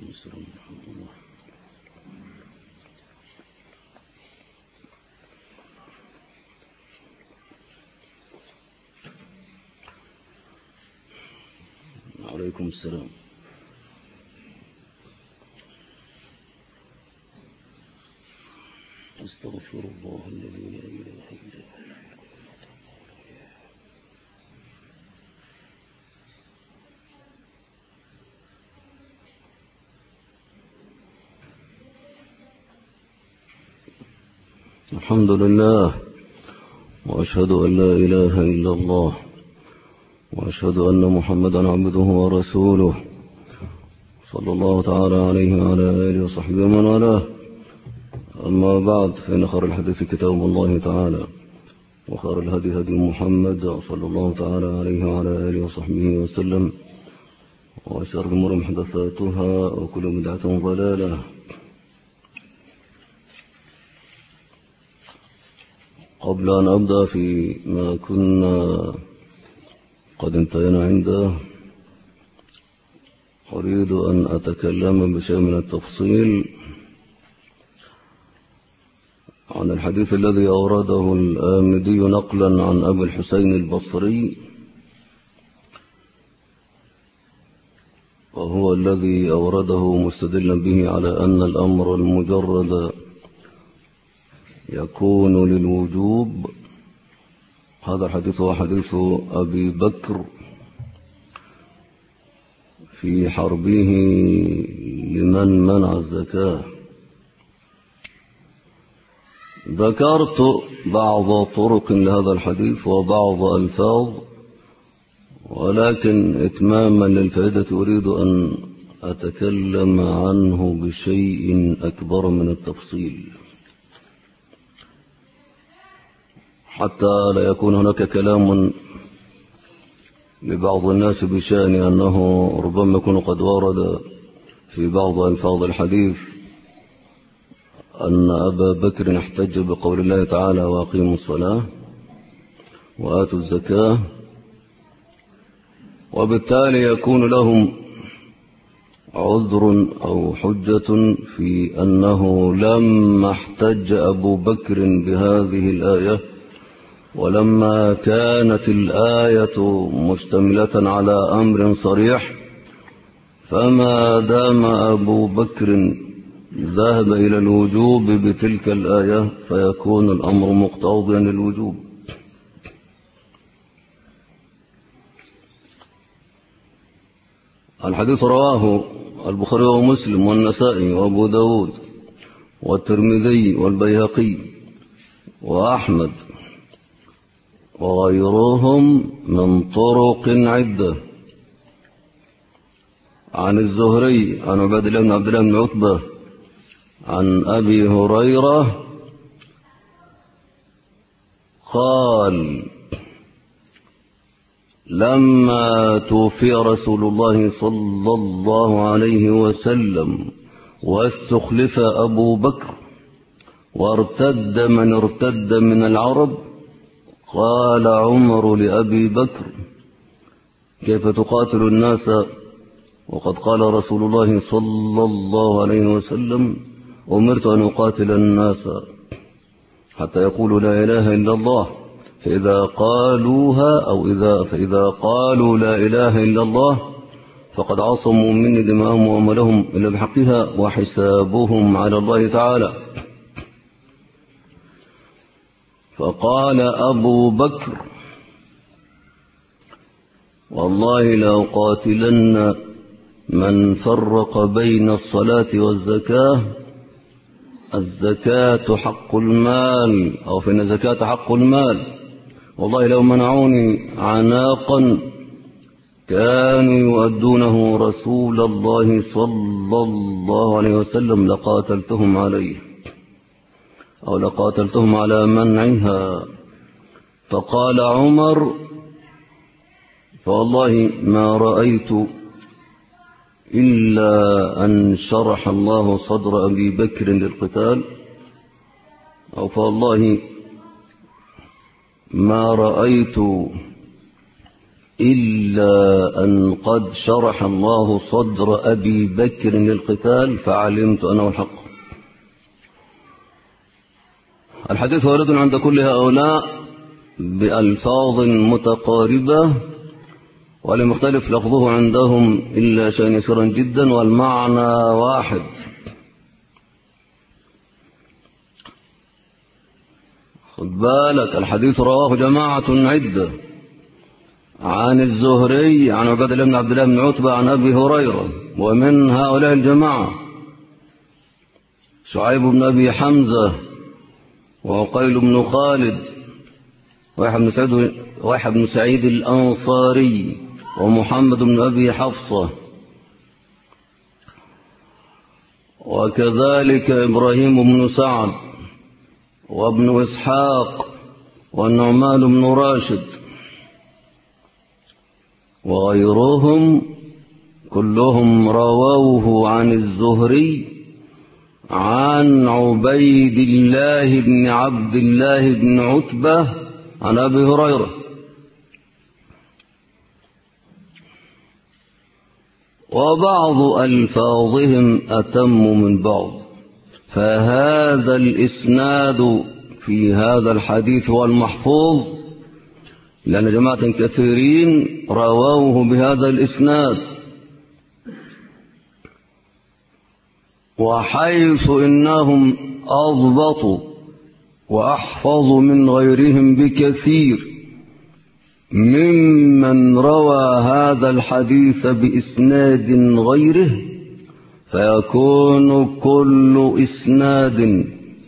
السلام ورحمة الله. وعليكم السلام. استغفر الله الذي لا إله إلا هو. الحمد لله، وأشهد أن لا إله إلا الله، وأشهد أن محمدا عبده ورسوله، صلى الله تعالى عليه وعلى آله وصحبه ومن والاه. أما بعد، فإن خير الحديث كتاب الله تعالى، وخير الهدي هدي محمد صلى الله تعالى عليه وعلى آله وصحبه وسلم، وشر الأمور محدثاتها، وكل بدعة ضلالة. قبل أن أبدأ في ما كنا قد انتهينا عنده، أريد أن أتكلم بشيء من التفصيل عن الحديث الذي أورده الآمدي نقلا عن أبي الحسين البصري، وهو الذي أورده مستدلا به على أن الأمر المجرد يكون للوجوب. هذا الحديث هو حديث أبي بكر في حربه لمن منع الزكاة. ذكرت بعض طرق لهذا الحديث وبعض ألفاظ، ولكن إتماما للفائدة أريد أن أتكلم عنه بشيء أكبر من التفصيل، حتى لا يكون هناك كلام لبعض الناس بشأن أنه ربما يكون قد ورد في بعض ألفاظ الحديث أن أبا بكر احتج بقول الله تعالى: وأقيموا الصلاة وآتوا الزكاة، وبالتالي يكون لهم عذر أو حجة في أنه لما احتج أبو بكر بهذه الآية، ولما كانت الآية مشتملة على أمر صريح، فما دام أبو بكر ذهب إلى الوجوب بتلك الآية فيكون الأمر مقتضيا للوجوب. الحديث رواه البخاري ومسلم والنسائي وأبو داود والترمذي والبيهقي وأحمد وغيرهم من طرق عدة، عن الزهري عن عباد الله بن عبد الله بن عتبة عن أبي هريرة قال: لما توفي رسول الله صلى الله عليه وسلم واستخلف أبو بكر وارتد من ارتد من العرب، قال عمر لأبي بكر: كيف تقاتل الناس وقد قال رسول الله صلى الله عليه وسلم: أمرت أن أقاتل الناس حتى يقولوا لا إله إلا الله، فإذا قالوها أو فإذا قالوا لا إله إلا الله فقد عصموا مني دماءهم وأموالهم إلا بحقها وحسابهم على الله تعالى. فقال أبو بكر: والله لأقاتلن من فرق بين الصلاة والزكاة، الزكاة حق المال، أو فإن الزكاة حق المال، والله لو منعوني عناقا كانوا يؤدونه رسول الله صلى الله عليه وسلم لقاتلتهم عليه، أو لقاتلتهم على منعها. فقال عمر: فوالله ما رأيت إلا أن شرح الله صدر أبي بكر للقتال، أو فوالله ما رأيت إلا أن قد شرح الله صدر أبي بكر للقتال فعلمت أنه الحق. الحديث وارد عند كل هؤلاء بألفاظ متقاربة ولم يختلف لفظه عندهم إلا شيئا يسيرا جدا والمعنى واحد. خد بالك الحديث رواه جماعة عدة عن الزهري عن عباد الله بن عبد الله بن عتبة عن أبي هريرة، ومن هؤلاء الجماعة شعيب بن أبي حمزة وعقيل بن خالد ويحيى بن سعيد الأنصاري ومحمد بن أبي حفصة، وكذلك إبراهيم بن سعد وابن إسحاق والنعمان بن راشد وغيرهم كلهم رووه عن الزهري عن عبيد الله بن عبد الله بن عتبة عن أبي هريرة. وبعض ألفاظهم أتم من بعض، فهذا الإسناد في هذا الحديث هو المحفوظ، لأن جماعة كثيرين رووه بهذا الإسناد، وحيث إنهم أضبطوا وأحفظوا من غيرهم بكثير ممن روى هذا الحديث بإسناد غيره، فيكون كل إسناد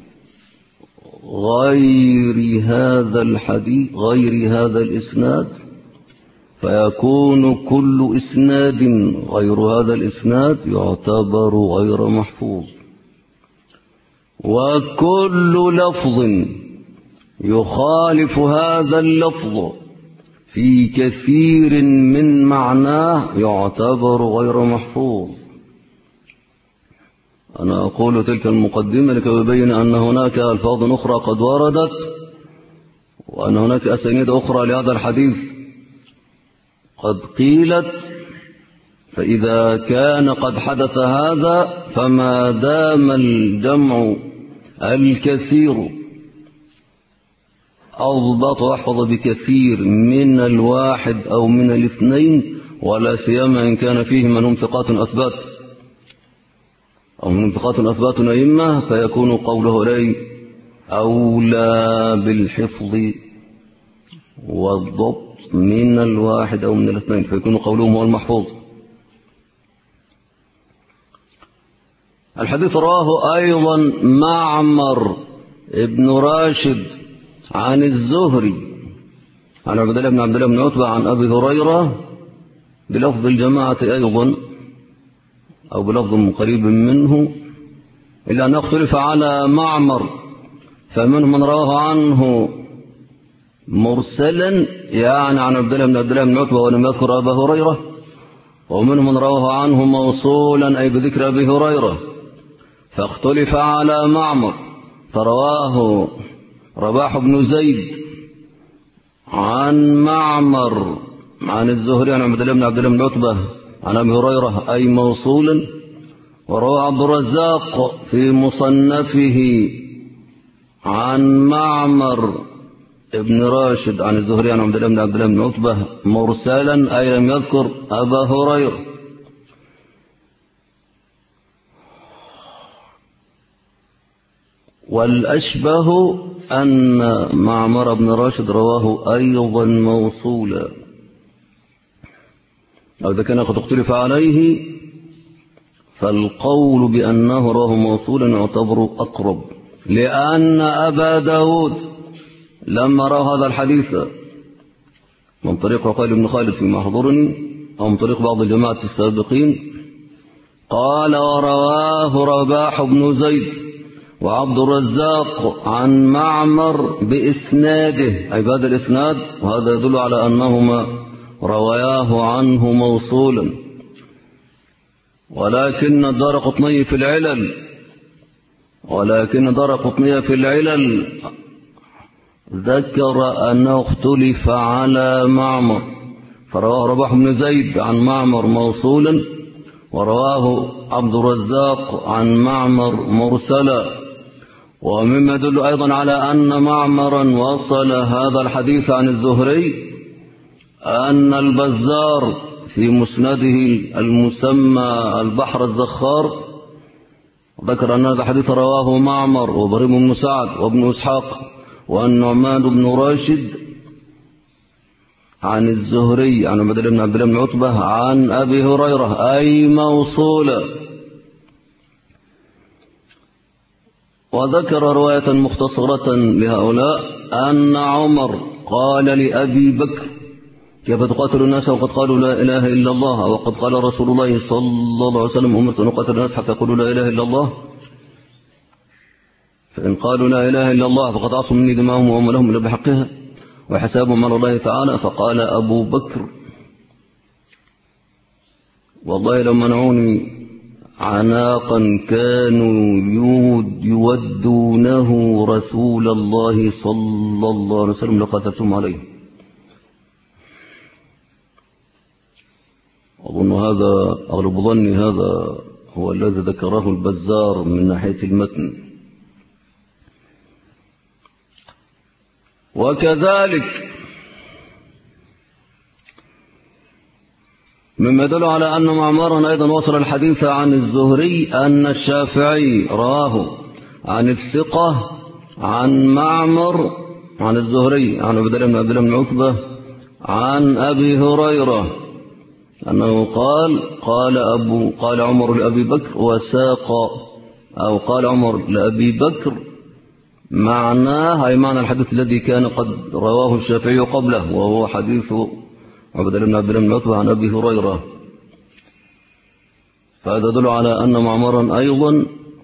غير هذا الحديث غير هذا الإسناد فيكون كل إسناد غير هذا الإسناد يعتبر غير محفوظ. وكل لفظ يخالف هذا اللفظ في كثير من معناه يعتبر غير محفوظ. أنا أقول تلك المقدمة لكي أبين أن هناك ألفاظ أخرى قد وردت، وأن هناك أسانيد أخرى لهذا الحديث قد قيلت، فإذا كان قد حدث هذا فما دام الجمع الكثير أضبط وأحفظ بكثير من الواحد أو من الاثنين، ولا سيما إن كان فيه من هم ثقات أثبات أو من ثقات أثبات أئمة، فيكون قوله لي أولى بالحفظ والضبط من الواحد أو من الاثنين، فيكون قولهم هو المحفوظ. الحديث رواه أيضا معمر ابن راشد عن الزهري عن عبد الله بن عبد الله بن عتبة عن أبي هريرة بلفظ الجماعة أيضا أو بلفظ قريب منه، إلا أن اختلف على معمر، فمنهم من رواه عنه مرسلا يعني عن عبد الله بن عتبة ولم يذكر أبا هريرة، ومنهم من رواه عنه موصولا أي بذكر أبي هريرة، فاختلف على معمر، فرواه رباح بن زيد عن معمر عن الزهري عن عبد الله بن عتبة عن أبي هريرة أي موصولا، وروى عبد الرزاق في مصنفه عن معمر ابن راشد عن الزهري عن عبد الله بن عتبة مرسلا أي لم يذكر أبا هريرة. والأشبه أن معمر بن راشد رواه أيضا موصولا، أو إذا كان قد اختلف عليه فالقول بأنه رواه موصولا يعتبر أقرب، لأن أبا داود لما روى هذا الحديث من طريق عقيل بن خالد فيما أحضرني أو من طريق بعض الجماعة السابقين قال ورواه رباح بن زيد وعبد الرزاق عن معمر بإسناده أي بهذا الإسناد، وهذا يدل على أنهما رواياه عنه موصولا. ولكن الدارقطني في العلل ذكر أنه اختلف على معمر فرواه رباح بن زيد عن معمر موصولا، ورواه عبد الرزاق عن معمر مرسلا. ومما يدل أيضا على أن معمرا وصل هذا الحديث عن الزهري أن البزار في مسنده المسمى البحر الزخار ذكر أن هذا الحديث رواه معمر وإبراهيم بن سعد وابن إسحاق والنعمان بن راشد عن الزهري عن عبد الله بن عتبة عن أبي هريرة أي موصولا. وذكر رواية مختصرة لهؤلاء أن عمر قال لأبي بكر: كيف تقاتل الناس وقد قالوا لا إله إلا الله، وقد قال رسول الله صلى الله عليه وسلم: أمرت أن أقاتل الناس حتى يقولوا لا إله إلا الله، فإن قالوا لا إله إلا الله فقد عصوا مني دماءهم وأموالهم إلا بحقها وحسابهم على الله تعالى. فقال أبو بكر: والله لو منعوني عناقا كانوا يودونه رسول الله صلى الله عليه وسلم لقاتلتهم عليه. أظن هذا أغلب ظني هذا هو الذي ذكره البزار من ناحية المتن. وكذلك مما يدل على أن معمرا أيضا وصل الحديث عن الزهري أن الشافعي راه عن الثقة عن معمر عن الزهري عن عبد الله بن عتبة عن أبي هريرة أنه قال عمر لأبي بكر وساق، أو قال عمر لأبي بكر معناه أي معنى الحديث الذي كان قد رواه الشافعي قبله، وهو حديث عبد الله بن عتبة عن أبي هريرة. فهذا يدل على أن معمرا أيضا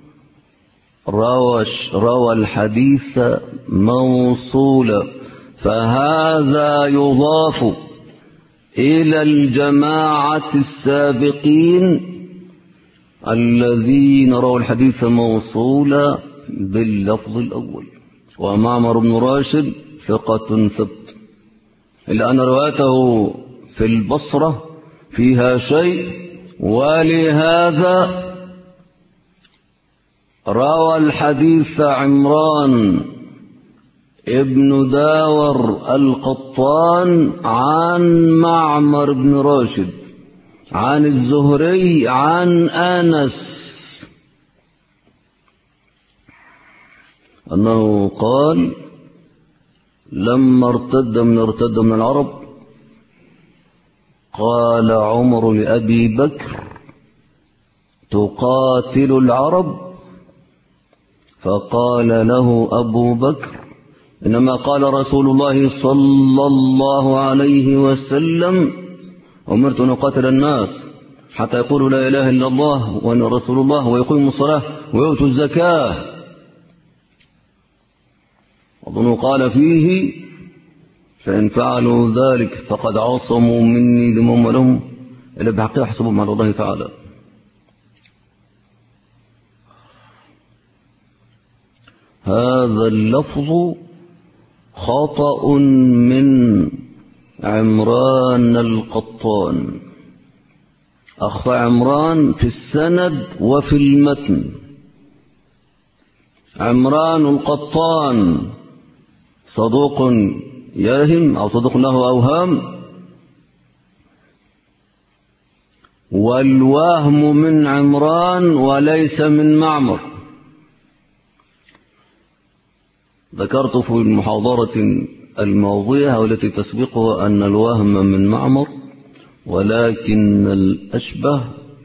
روى الحديث موصولا، فهذا يضاف إلى الجماعة السابقين الذين رووا الحديث موصولا باللفظ الأول. ومعمر بن راشد ثقة ثبت، إلا أن روايته في البصرة فيها شيء، ولهذا روى الحديث عمران ابن داور القطان عن معمر بن راشد عن الزهري عن أنس أنه قال: لما ارتد من العرب قال عمر لأبي بكر: تقاتل العرب؟ فقال له أبو بكر: إنما قال رسول الله صلى الله عليه وسلم: أمرت أن أقاتل الناس حتى يقولوا لا إله إلا الله وأنا رسول الله ويقيموا الصلاة ويؤتوا الزكاة. أظن قال فيه: فإن فعلوا ذلك فقد عصموا مني دمهم ولهم إلا بحقها حسبهم على الله تعالى. هذا اللفظ خطأ من عمران القطان، أخطأ عمران في السند وفي المتن. عمران القطان صدوق يهم أو صدوق له أوهام، والوهم من عمران وليس من معمر. ذكرت في المحاضرة الماضية والتي تسبقها أن الوهم من معمر، ولكن الأشبه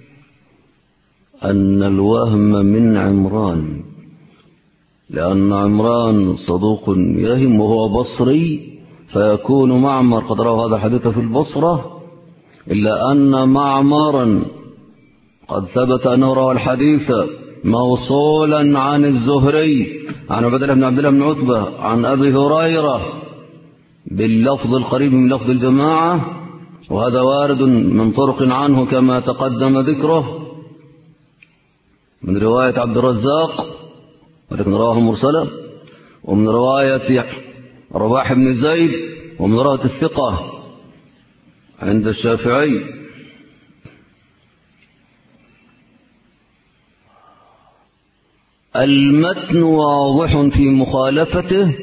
أن الوهم من عمران، لأن عمران صدوق يهم وهو بصري، فيكون معمر قد روى هذا الحديث في البصرة، إلا أن معمرا قد ثبت أنه روى الحديث موصولا عن الزهري عن عبد الله بن عتبة عن أبي هريرة باللفظ القريب من لفظ الجماعة، وهذا وارد من طرق عنه كما تقدم ذكره من رواية عبد الرزاق ولكن رواه مرسلا، ومن رواية رباح بن زيد، ومن رواية الثقة عند الشافعي. المتن واضح في مخالفته،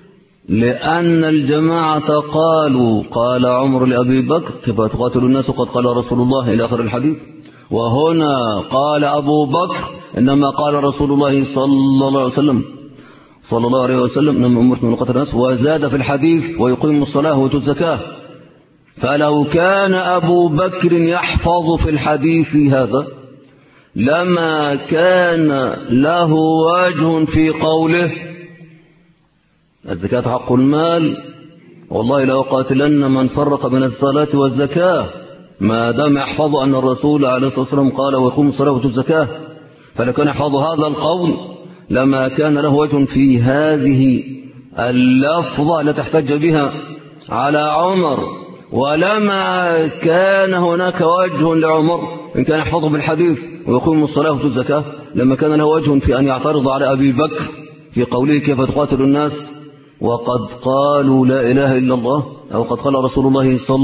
لأن الجماعة قالوا قال عمر لأبي بكر كيف تقاتل الناس وقد قال رسول الله إلى آخر الحديث. وهنا قال أبو بكر إنما قال رسول الله صلى الله عليه وسلم إنما أمرت من قتل الناس، وزاد في الحديث ويقيم الصلاة ويؤتي الزكاة. فلو كان أبو بكر يحفظ في الحديث هذا لما كان له وجه في قوله الزكاة حق المال، والله لو قاتلن من فرق بين الصلاة والزكاة، ما دام يحفظ أن الرسول عليه الصلاة والسلام قال ويقوم الصلاة ويؤتي الزكاة. فلو كان يحفظ هذا القول لما كان له وجه في هذه اللفظة لتحتج بها على عمر، ولما كان هناك وجه لعمر إن كان يحفظه بالحديث ويقوم الصلاة ويؤتي الزكاة، لما كان له وجه في أن يعترض على أبي بكر في قوله كيف تقاتل الناس وقد قالوا لا إله إلا الله، أو قد قال رسول الله صلى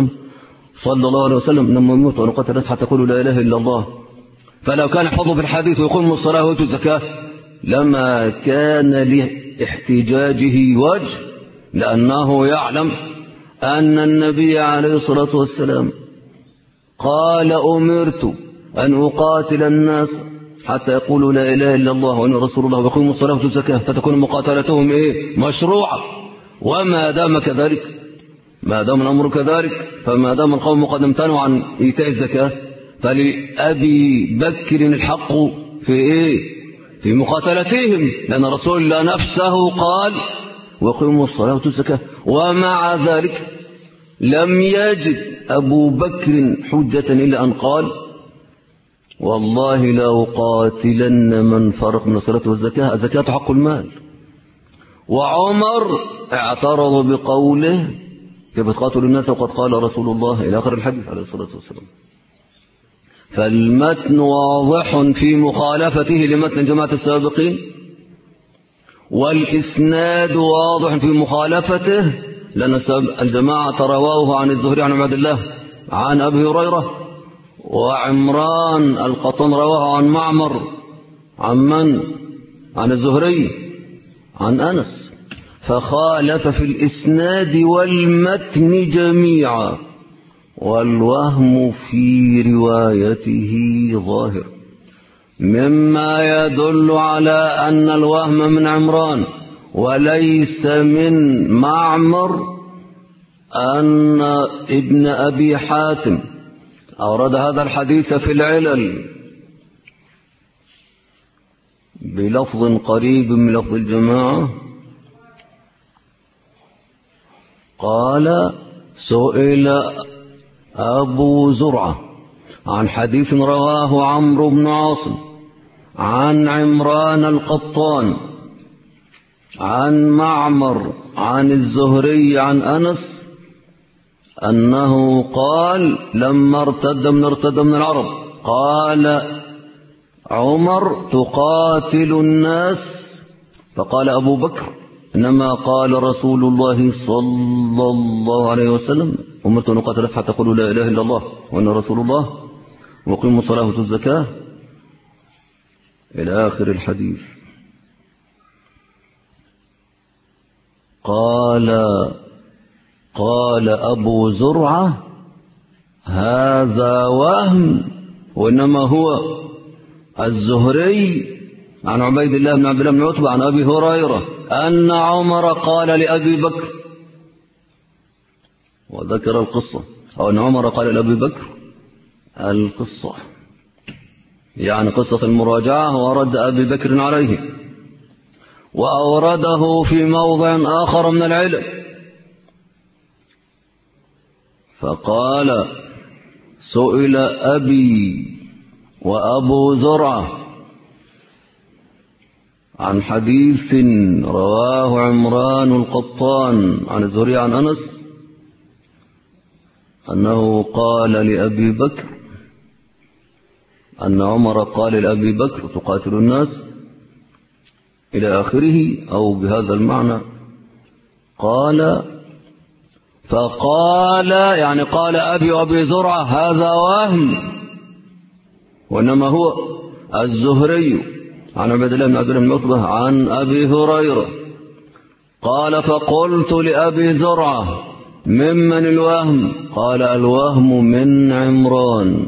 الله عليه وسلم لما يموت أن قتل الناس حتى يقولوا لا إله إلا الله. فلو كان يحفظه بالحديث ويقوم الصلاة ويؤتي الزكاة لما كان لاحتجاجه وجه، لأنه يعلم أن النبي عليه الصلاة والسلام قال أمرت أن أقاتل الناس حتى يقولوا لا إله إلا الله وأن رسول الله ويقيموا الصلاة ويؤتوا الزكاة، فتكون مقاتلتهم مشروعة. وما دام كذلك، ما دام الأمر كذلك، فما دام القوم قد امتنعوا عن إيتاء الزكاة فلأبي بكر الحق في مقاتلتهم، لأن رسول الله نفسه قال ويقيموا الصلاة ويؤتوا الزكاة. ومع ذلك لم يجد أبو بكر حجة إلا أن قال والله لا أقاتلن من فرق من الصلاة والزكاة، الزكاة حق المال. وعمر اعترض بقوله كيف تقاتل الناس وقد قال رسول الله إلى آخر الحديث عليه الصلاة والسلام. فالمتن واضح في مخالفته لمتن جماعة السابقين، والإسناد واضح في مخالفته، لأن الجماعة رواه عن الزهري عن عبد الله عن أبي هريرة، وعمران القطان رواه عن معمر عن الزهري عن أنس، فخالف في الإسناد والمتن جميعا، والوهم في روايته ظاهر، مما يدل على أن الوهم من عمران وليس من معمر، أن ابن أبي حاتم أورد هذا الحديث في العلل بلفظ قريب من لفظ الجماعة. قال سئل أبو زرعة عن حديث رواه عمرو بن عاصم عن عمران القطان عن معمر عن الزهري عن أنس أنه قال لما ارتد من العرب قال عمر تقاتل الناس، فقال أبو بكر إنما قال رسول الله صلى الله عليه وسلم أمرت أن أقاتل حتى تقولوا لا إله إلا الله وأن رسول الله وقيموا الصلاة وآتوا الزكاة إلى آخر الحديث. قال أبو زرعة هذا وهم، وإنما هو الزهري عن عبيد الله بن عبد الله بن عتبة عن أبي هريرة أن عمر قال لأبي بكر، وذكر القصة، أو أن عمر قال لأبي بكر القصة، يعني قصة المراجعة، ورد أبي بكر عليه، وأورده في موضع آخر من العلم، فقال سئل أبي وأبو زرعة عن حديث رواه عمران القطان عن الزهري عن أنس أنه قال لأبي بكر أن عمر قال لأبي بكر تقاتل الناس إلى آخره، أو بهذا المعنى. قال فقال يعني قال أبي وأبي زرعة هذا وهم، وإنما هو الزهري عن عبد الله بن عبد الله بن عتبة عن أبي هريرة. قال فقلت لأبي زرعة ممن الوهم؟ قال الوهم من عمران.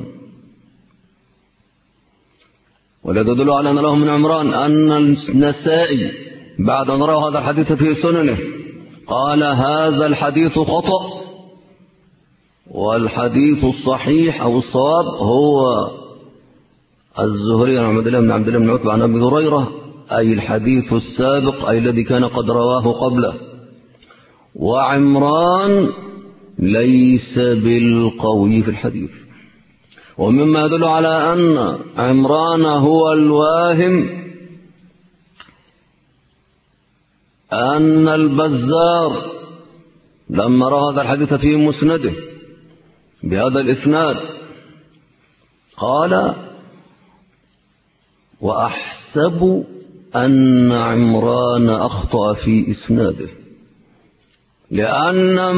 والذي يدل على أن الوهم من عمران أن النسائي بعد أن روى هذا الحديث في سننه قال هذا الحديث خطأ، والحديث الصحيح أو الصواب هو الزهري عن عبد الله بن عتبة عن أبي هريرة، أي الحديث السابق أي الذي كان قد رواه قبله. وعمران ليس بالقوي في الحديث. ومما يدل على أن عمران هو الواهم أن البزار لما روى هذا الحديث في مسنده بهذا الإسناد قال وأحسب أن عمران أخطأ في إسناده، لأن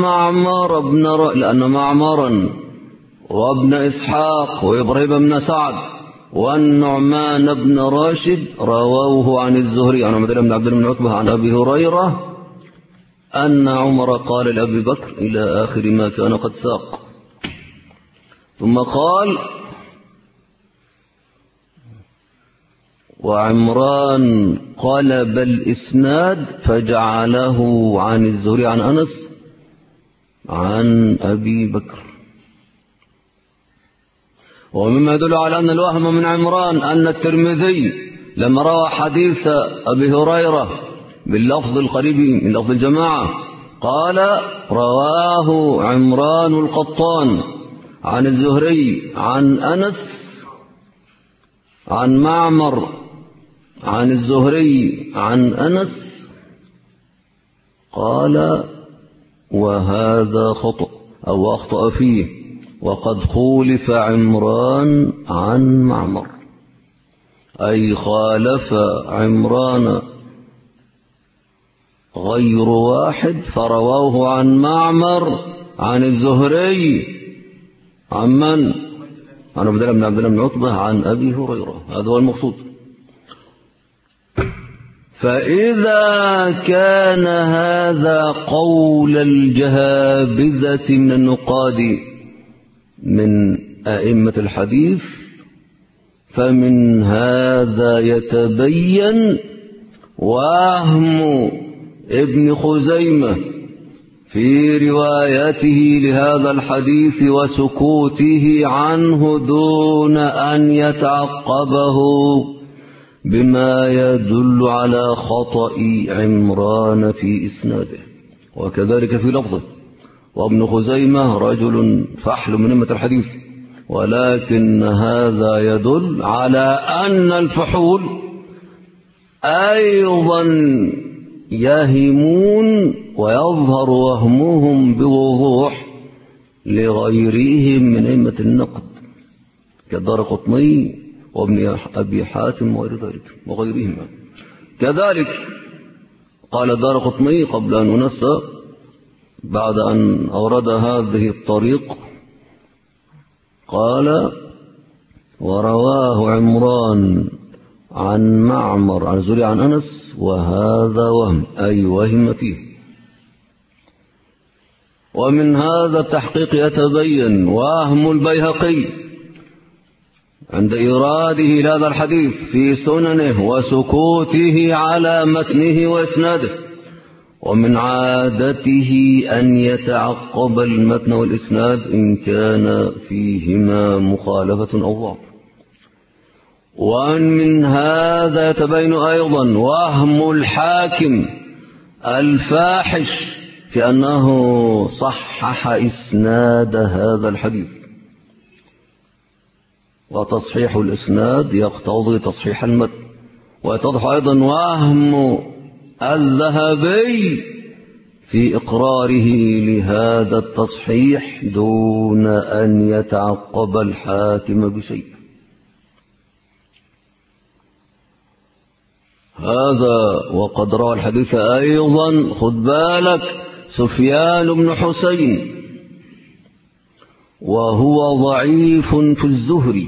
معمرا وابن إسحاق وإبراهيم بن سعد والنعمان بن راشد رووه عن الزهري عن عبد الله بن عتبة عن أبي هريرة أن عمر قال لأبي بكر إلى آخر ما كان قد ساق. ثم قال وعمران قلب الإسناد فجعله عن الزهري عن أنس عن أبي بكر. ومما يدل على أن الوهم من عمران أن الترمذي لما روى حديث أبي هريرة باللفظ القريب من لفظ الجماعة قال رواه عمران القطان عن الزهري عن أنس عن معمر عن الزهري عن أنس قال وهذا خطأ أو أخطأ فيه، وقد خولف عمران عن معمر، أي خالف عمران غير واحد فرواه عن معمر عن الزهري عن من؟ عن عبد الله بن عتبة عن أبي هريرة. هذا هو المقصود. فإذا كان هذا قول الجهابذة من النقاد من أئمة الحديث، فمن هذا يتبين وهم ابن خزيمة في روايته لهذا الحديث وسكوته عنه دون أن يتعقبه بما يدل على خطأ عمران في إسناده. وكذلك في لفظه وابن خزيمة رجل فحل من أئمة الحديث، ولكن هذا يدل على أن الفحول أيضا يهمون ويظهر وهمهم بوضوح لغيرهم من أئمة النقد كالدارقطني وابن أبي حاتم وغير ذلك وغيرهم. كذلك قال الدارقطني قبل أن ننسى بعد أن أورد هذه الطريق قال ورواه عمران عن معمر عن الزهري عن أنس وهذا وهم، أي وهم فيه. ومن هذا التحقيق يتبين وهم البيهقي عند إيراده لهذا الحديث في سننه وسكوته على متنه وإسناده. ومن عادته أن يتعقب المتن والإسناد إن كان فيهما مخالفة أو ضعف. ومن هذا يتبين أيضا وهم الحاكم الفاحش في أنه صحح إسناد هذا الحديث، وتصحيح الإسناد يقتضي تصحيح المتن. ويتضح أيضا وهم الذهبي في إقراره لهذا التصحيح دون أن يتعقب الحاكم بشيء. هذا وقد روى الحديث أيضا خذ بالك سفيان بن حسين، وهو ضعيف في الزهري،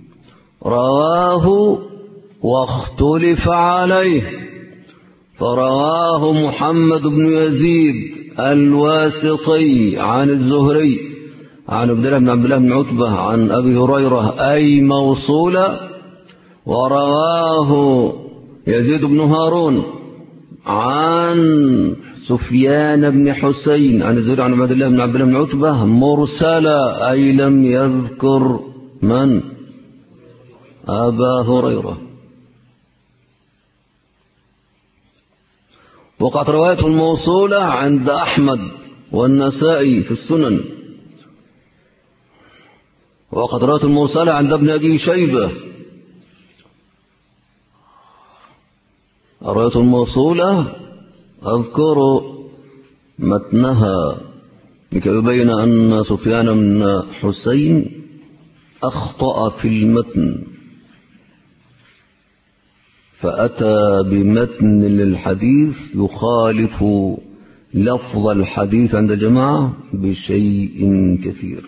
رواه واختلف عليه، فرواه محمد بن يزيد الواسطي عن الزهري عن عبد الله بن عتبة عن أبي هريرة أي موصولا، ورواه يزيد بن هارون عن سفيان بن حسين عن الزهري عن عبد الله بن عتبة مرسلا أي لم يذكر من؟ أبا هريرة. وقعت رواية الموصولة عند أحمد والنسائي في السنن، وقد رواية الموصولة عند ابن أبي شيبة. الرواية الموصولة أذكر متنها لكي يبين أن سفيان بن حسين أخطأ في المتن، فأتى بمتن للحديث يخالف لفظ الحديث عند الجماعة بشيء كثير.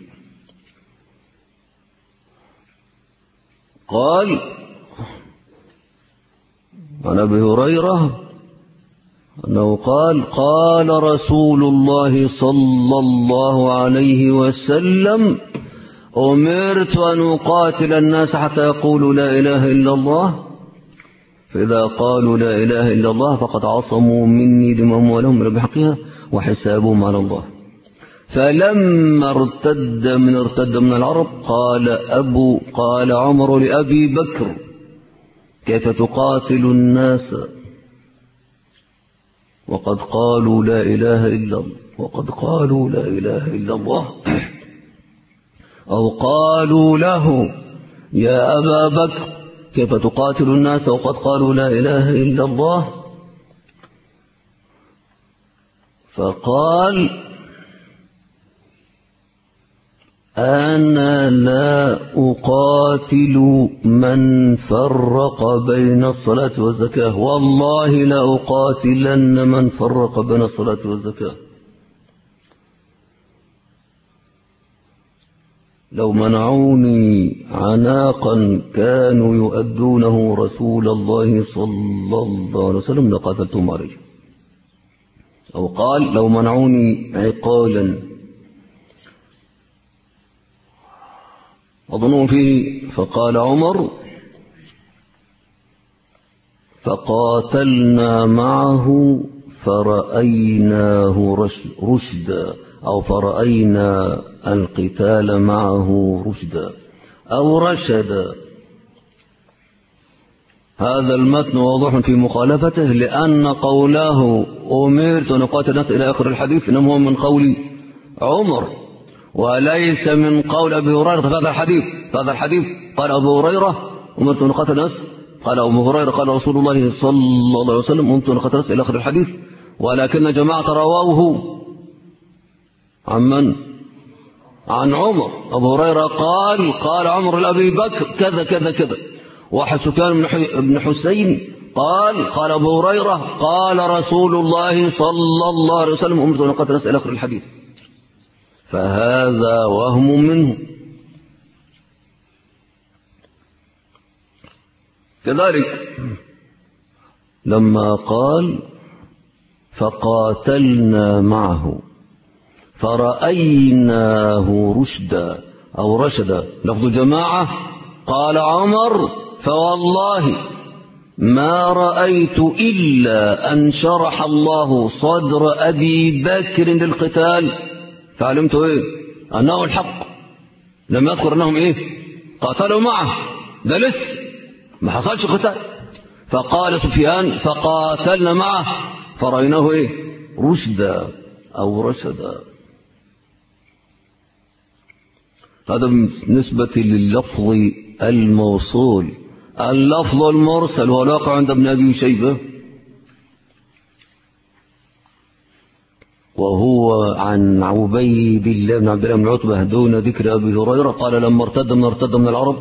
قال عن أبي هريرة أنه قال رسول الله صلى الله عليه وسلم: أمرت أن أقاتل الناس حتى يقولوا لا إله إلا الله، فإذا قالوا لا إله إلا الله فقد عصموا مني دماءهم ولهم بحقها وحسابهم على الله. فلما ارتد من العرب قال عمر لأبي بكر: كيف تقاتل الناس وقد قالوا لا إله إلا الله أو قالوا له: يا أبا بكر كيف تقاتل الناس وقد قالوا لا إله إلا الله؟ فقال: أنا لا أقاتل من فرق بين الصلاة والزكاة، والله لا أقاتلن من فرق بين الصلاة والزكاة. لو منعوني عناقا كانوا يؤدونه رسول الله صلى الله عليه وسلم لقاتلتهم عليه. أو قال: لو منعوني عقالا أظنهم فيه. فقال عمر: فقاتلنا معه فرأيناه رشدا، أو فرأينا القتال معه رشدا أو رشدا. هذا المتن واضح في مخالفته، لأن قوله أمرت أن أقاتل الناس إلى آخر الحديث إنما هو من قول عمر وليس من قول أبي هريرة في هذا الحديث. قال أبو هريرة: أمرت أن أقاتل الناس. قال أبو هريرة: قال رسول الله صلى الله عليه وسلم: أمرت أن أقاتل الناس إلى آخر الحديث. ولكن جماعة رواه عن من؟ عن عمر. أبو هريرة قال عمر لأبي بكر كذا كذا كذا. وسفيان بن حسين قال أبو هريرة: قال رسول الله صلى الله عليه وسلم: أمرت أن أقاتل الناس إلى آخر الحديث. فهذا وهم منه. كذلك لما قال: فقاتلنا معه فرأيناه رشدا أو رشدا، لفظ جماعة. قال عمر: فوالله ما رأيت إلا أن شرح الله صدر أبي بكر للقتال، فعلمت أنه الحق. لم يذكر أنهم قاتلوا معه، ده لسه ما حصلش قتال. فقال سفيان: فقاتلنا معه فرأيناه رشدا أو رشدا. هذا بالنسبة لللفظ الموصول. اللفظ المرسل هو الواقع عند ابن أبي شيبة، وهو عن عبيد الله بن عبد الله بن عتبة دون ذكر أبي هريرة. قال: لما ارتد من العرب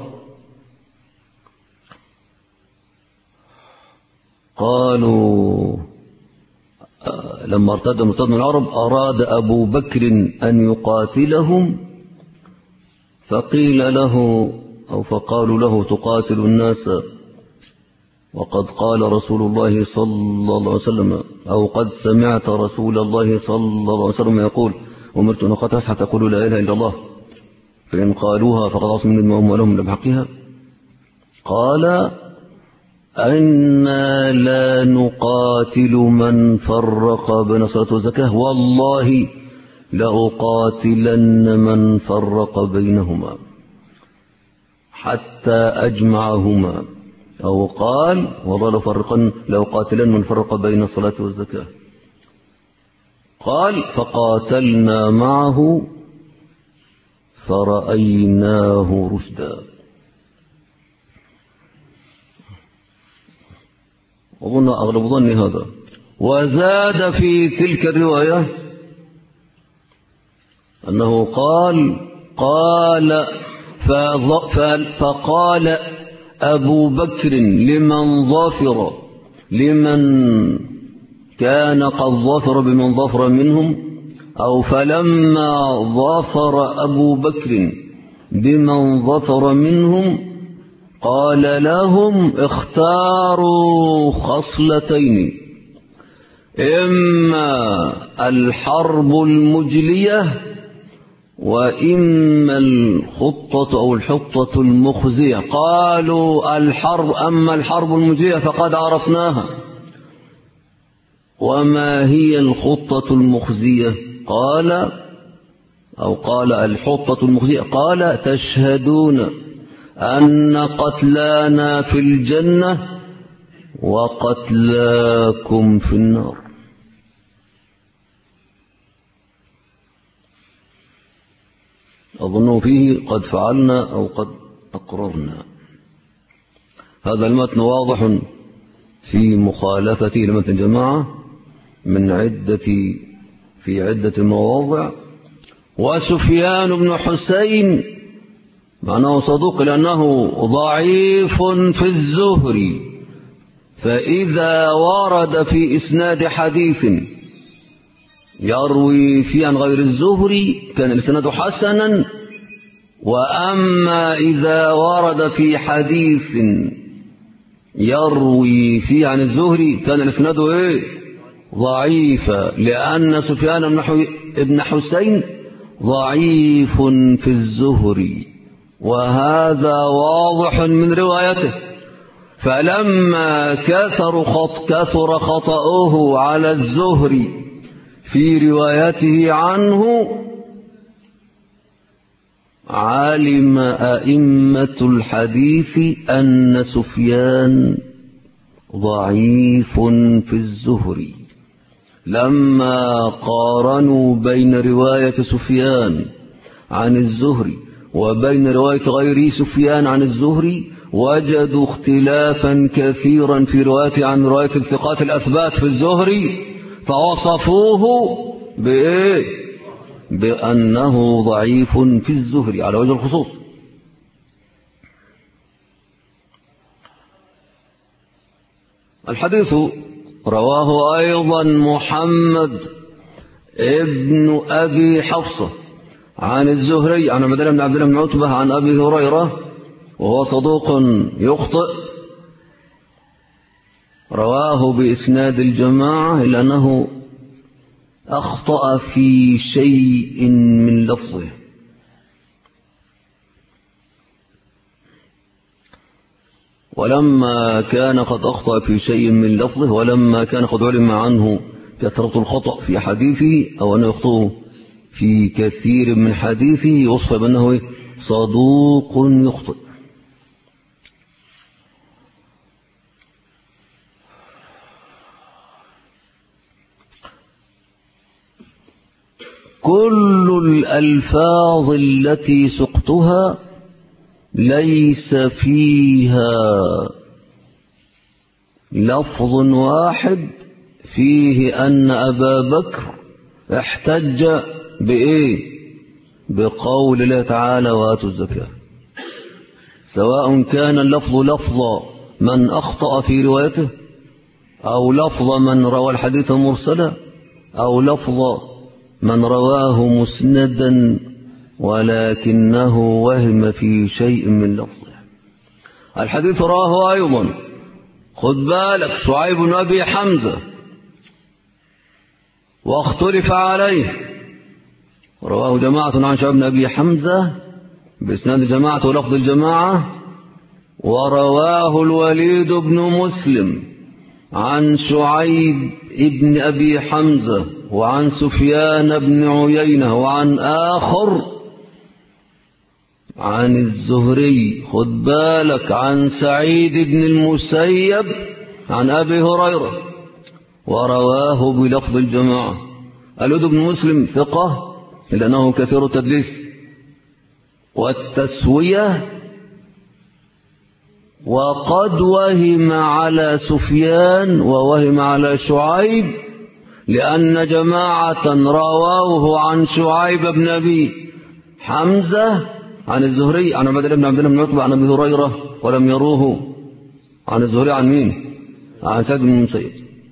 قالوا لما ارتد مرتد من العرب أراد أبو بكر أن يقاتلهم، فقيل له أو فقالوا له تقاتل الناس وقد قال رسول الله صلى الله عليه وسلم، أو قد سمعت رسول الله صلى الله عليه وسلم يقول أمرت أن أقاتل حتى تقولوا لا إله إلا الله، فإن قالوها فقد عصوا من دماءهم ولهم بحقها. قال أنا لا نقاتل من فرق بين الصلاة والزكاة، والله لأقاتلن من فرق بينهما حتى أجمعهما، أو قال والله لأقاتلن من فرق بين الصلاة والزكاة. قال فقاتلنا معه فرأيناه رشدا. أظن أغلب ظني هذا. وزاد في تلك الرواية أنه فقال أبو بكر لمن كان قد ظفر بمن ظفر منهم، أو فلما ظفر أبو بكر بمن ظفر منهم قال لهم اختاروا خصلتين، إما الحرب المجلية وإما الخطة أو الحطة المخزية. قالوا أما الحرب المجلية فقد عرفناها، وما هي الخطة المخزية؟ قال الحطة المخزية، قال تشهدون أن قتلانا في الجنة وقتلاكم في النار. أظن فيه قد فعلنا أو قد أقررنا. هذا المتن واضح في مخالفته لمتن الجماعة في عدة مواضع. وسفيان بن حسين معناه صدوق لأنه ضعيف في الزهري، فإذا ورد في إسناد حديث يروي فيه عن غير الزهري كان الإسناد حسنا، وأما إذا ورد في حديث يروي فيه عن الزهري كان الإسناد ضعيفا، لأن سفيان بن حسين ضعيف في الزهري، وهذا واضح من روايته. فلما كثر خطأه على الزهري في روايته عنه علم أئمة الحديث أن سفيان ضعيف في الزهري، لما قارنوا بين رواية سفيان عن الزهري وبين رواية غير سفيان عن الزهري وجدوا اختلافا كثيرا في روايته عن رواية الثقات الأثبات في الزهري، فوصفوه بأنه ضعيف في الزهري على وجه الخصوص. الحديث رواه أيضا محمد ابن أبي حفصة عن الزهري عن عبد الله بن عبد الله بن عتبة عن أبي هريرة، وهو صدوق يخطئ، رواه بإسناد الجماعة إلا أنه أخطأ في شيء من لفظه. ولما كان قد أخطأ في شيء من لفظه، ولما كان قد علم عنه كثرة الخطأ في حديثه أو أنه يخطئ في كثير من حديثه، وصف بأنه صدوق يخطئ. كل الألفاظ التي سقتها ليس فيها لفظ واحد فيه أن أبا بكر احتج بقول الله تعالى وآتوا الزكاة، سواء كان اللفظ لفظ من أخطأ في روايته أو لفظ من روى الحديث مرسلا أو لفظ من رواه مسندا ولكنه وهم في شيء من لفظه. الحديث رواه أيضا، خد بالك، شعيب بن أبي حمزة واختلف عليه، رواه جماعة عن شعيب بن أبي حمزة بإسناد جماعة ولفظ الجماعة، ورواه الوليد بن مسلم عن شعيب بن أبي حمزة وعن سفيان بن عيينة وعن آخر عن الزهري، خد بالك، عن سعيد بن المسيب عن أبي هريرة، ورواه بلفظ الجماعة. الوليد بن مسلم ثقة لأنه كثير التدليس والتسوية، وقد وهم على سفيان ووهم على شعيب لأن جماعة رواه عن شعيب بن أبي حمزة عن الزهري عن عبد الله بن عتبة عن أبي هريرة، ولم يروه عن الزهري عن مين؟ عن سعيد بن المسيب.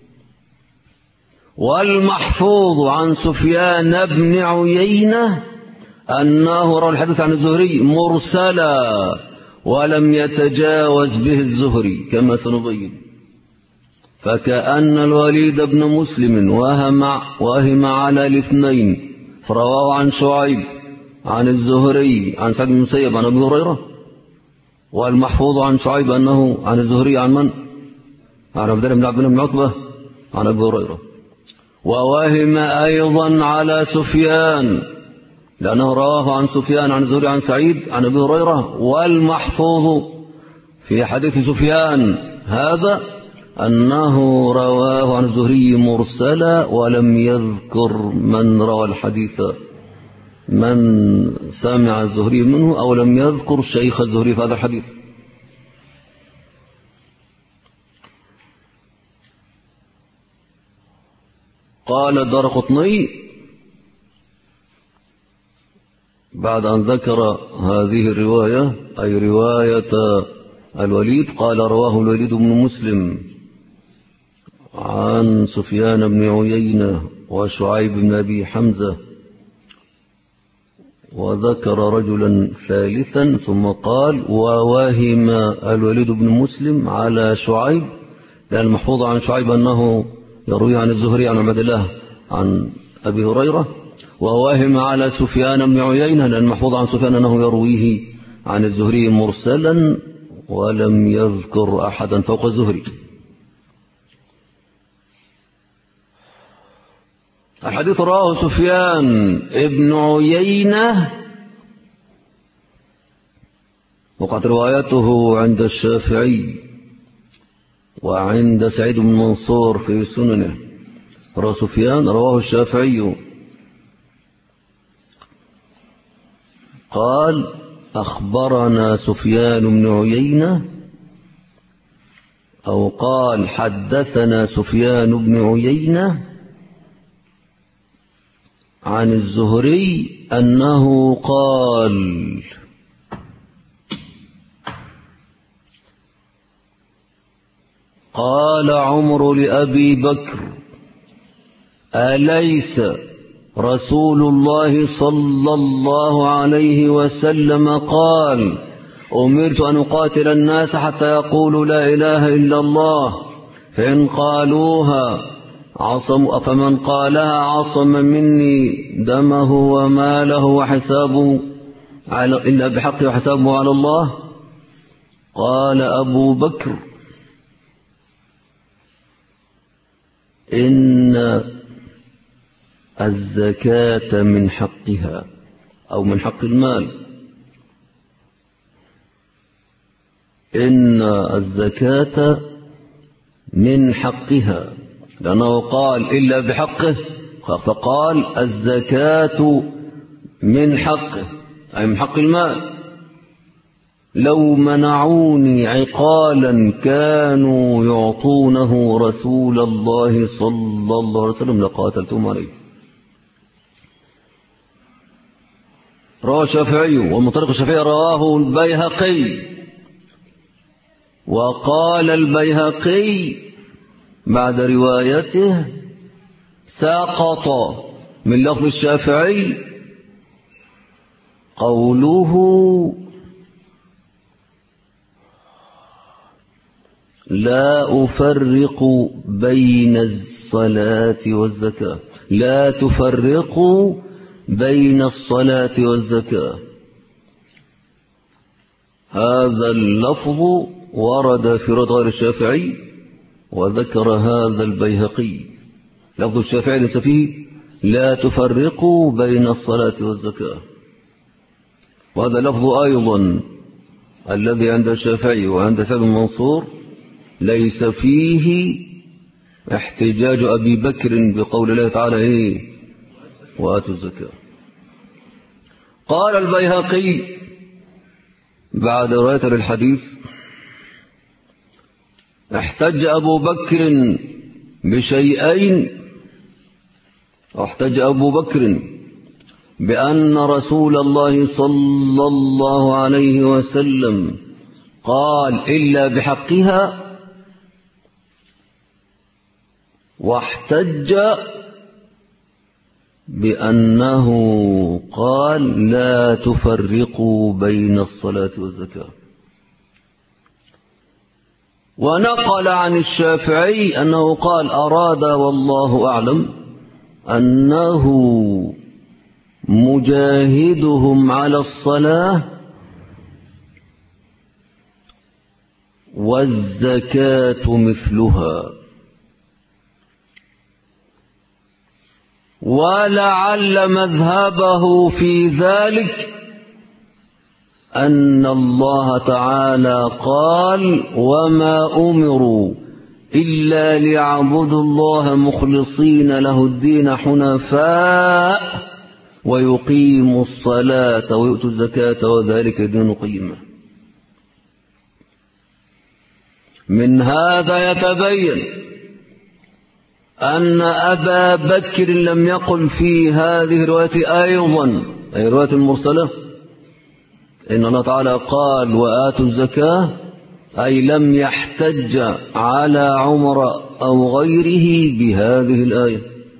والمحفوظ عن سفيان بن عيينة أنه روى الحديث عن الزهري مرسلا ولم يتجاوز به الزهري كما سنبين. فكأن الوليد بن مسلم وهم على الاثنين، فرواه عن شعيب عن الزهري عن سعيد بن المسيب عن أبي هريرة، والمحفوظ عن شعيب أنه عن الزهري عن من؟ عن عبد الله بن عتبة عن أبي هريرة. ووهم أيضا على سفيان لأنه رواه عن سفيان عن الزهري عن سعيد عن أبي هريرة، والمحفوظ في حديث سفيان هذا أنه رواه عن الزهري مرسلا ولم يذكر من روى الحديث من سمع الزهري منه، أو لم يذكر شيخ الزهري في هذا الحديث. قال الدارقطني بعد أن ذكر هذه الرواية أي رواية الوليد، قال رواه الوليد بن مسلم عن سفيان بن عيينة وشعيب بن أبي حمزة، وذكر رجلا ثالثا ثم قال ووهم الوليد بن مسلم على شعيب، لأن المحفوظ عن شعيب أنه يروي عن الزهري عن عبد الله عن أبي هريرة، ووهم على سفيان بن عيينة لأن المحفوظ عن سفيان أنه يرويه عن الزهري مرسلا ولم يذكر أحدا فوق الزهري. الحديث رواه سفيان بن عيينة، وقد روايته عند الشافعي وعند سعيد بن منصور في سننه. رواه سفيان، رواه الشافعي قال أخبرنا سفيان بن عيينة، أو قال حدثنا سفيان بن عيينة عن الزهري أنه قال قال عمر لأبي بكر أليس رسول الله صلى الله عليه وسلم قال أمرت أن أقاتل الناس حتى يقولوا لا إله إلا الله فإن قالوها عصموا، فمن قالها عصم مني دمه وماله وحسابه إلا بحقه وحسابه على الله. قال أبو بكر إن الزكاة من حقها أو من حق المال، إن الزكاة من حقها، لأنه قال إلا بحقه فقال الزكاة من حقه أي من حق المال. لو منعوني عقالا كانوا يعطونه رسول الله صلى الله عليه وسلم لقاتلتهم عليه. رواه الشافعي، ومن طريق الشافعي رواه البيهقي، وقال البيهقي بعد روايته سقط من لفظ الشافعي قوله لا أفرق بين الصلاة والزكاة، لا تفرقوا بين الصلاة والزكاة. هذا اللفظ ورد في رواية غير الشافعي، وذكر هذا البيهقي. لفظ الشافعي ليس فيه لا تفرقوا بين الصلاة والزكاة، وهذا لفظ أيضا الذي عند الشافعي وعند سعد بن منصور ليس فيه احتجاج أبي بكر بقول الله تعالى وآتوا الزكاة. قال البيهقي بعد رواية للحديث: احتج أبو بكر بشيئين، احتج أبو بكر بأن رسول الله صلى الله عليه وسلم قال إلا بحقها، واحتج بأنه قال لا تفرقوا بين الصلاة والزكاة. ونقل عن الشافعي أنه قال أراد والله أعلم أنه مجاهدهم على الصلاة والزكاة مثلها، ولعل مذهبه في ذلك أن الله تعالى قال وما أمروا إلا ليعبدوا الله مخلصين له الدين حنفاء ويقيموا الصلاة ويؤتوا الزكاة وذلك دين قيمة. من هذا يتبين أن أبا بكر لم يقل في هذه الرواية أيضا، أي رواية المرسلة، إن الله تعالى قال وآتوا الزكاة، أي لم يحتج على عمر أو غيره بهذه الآية.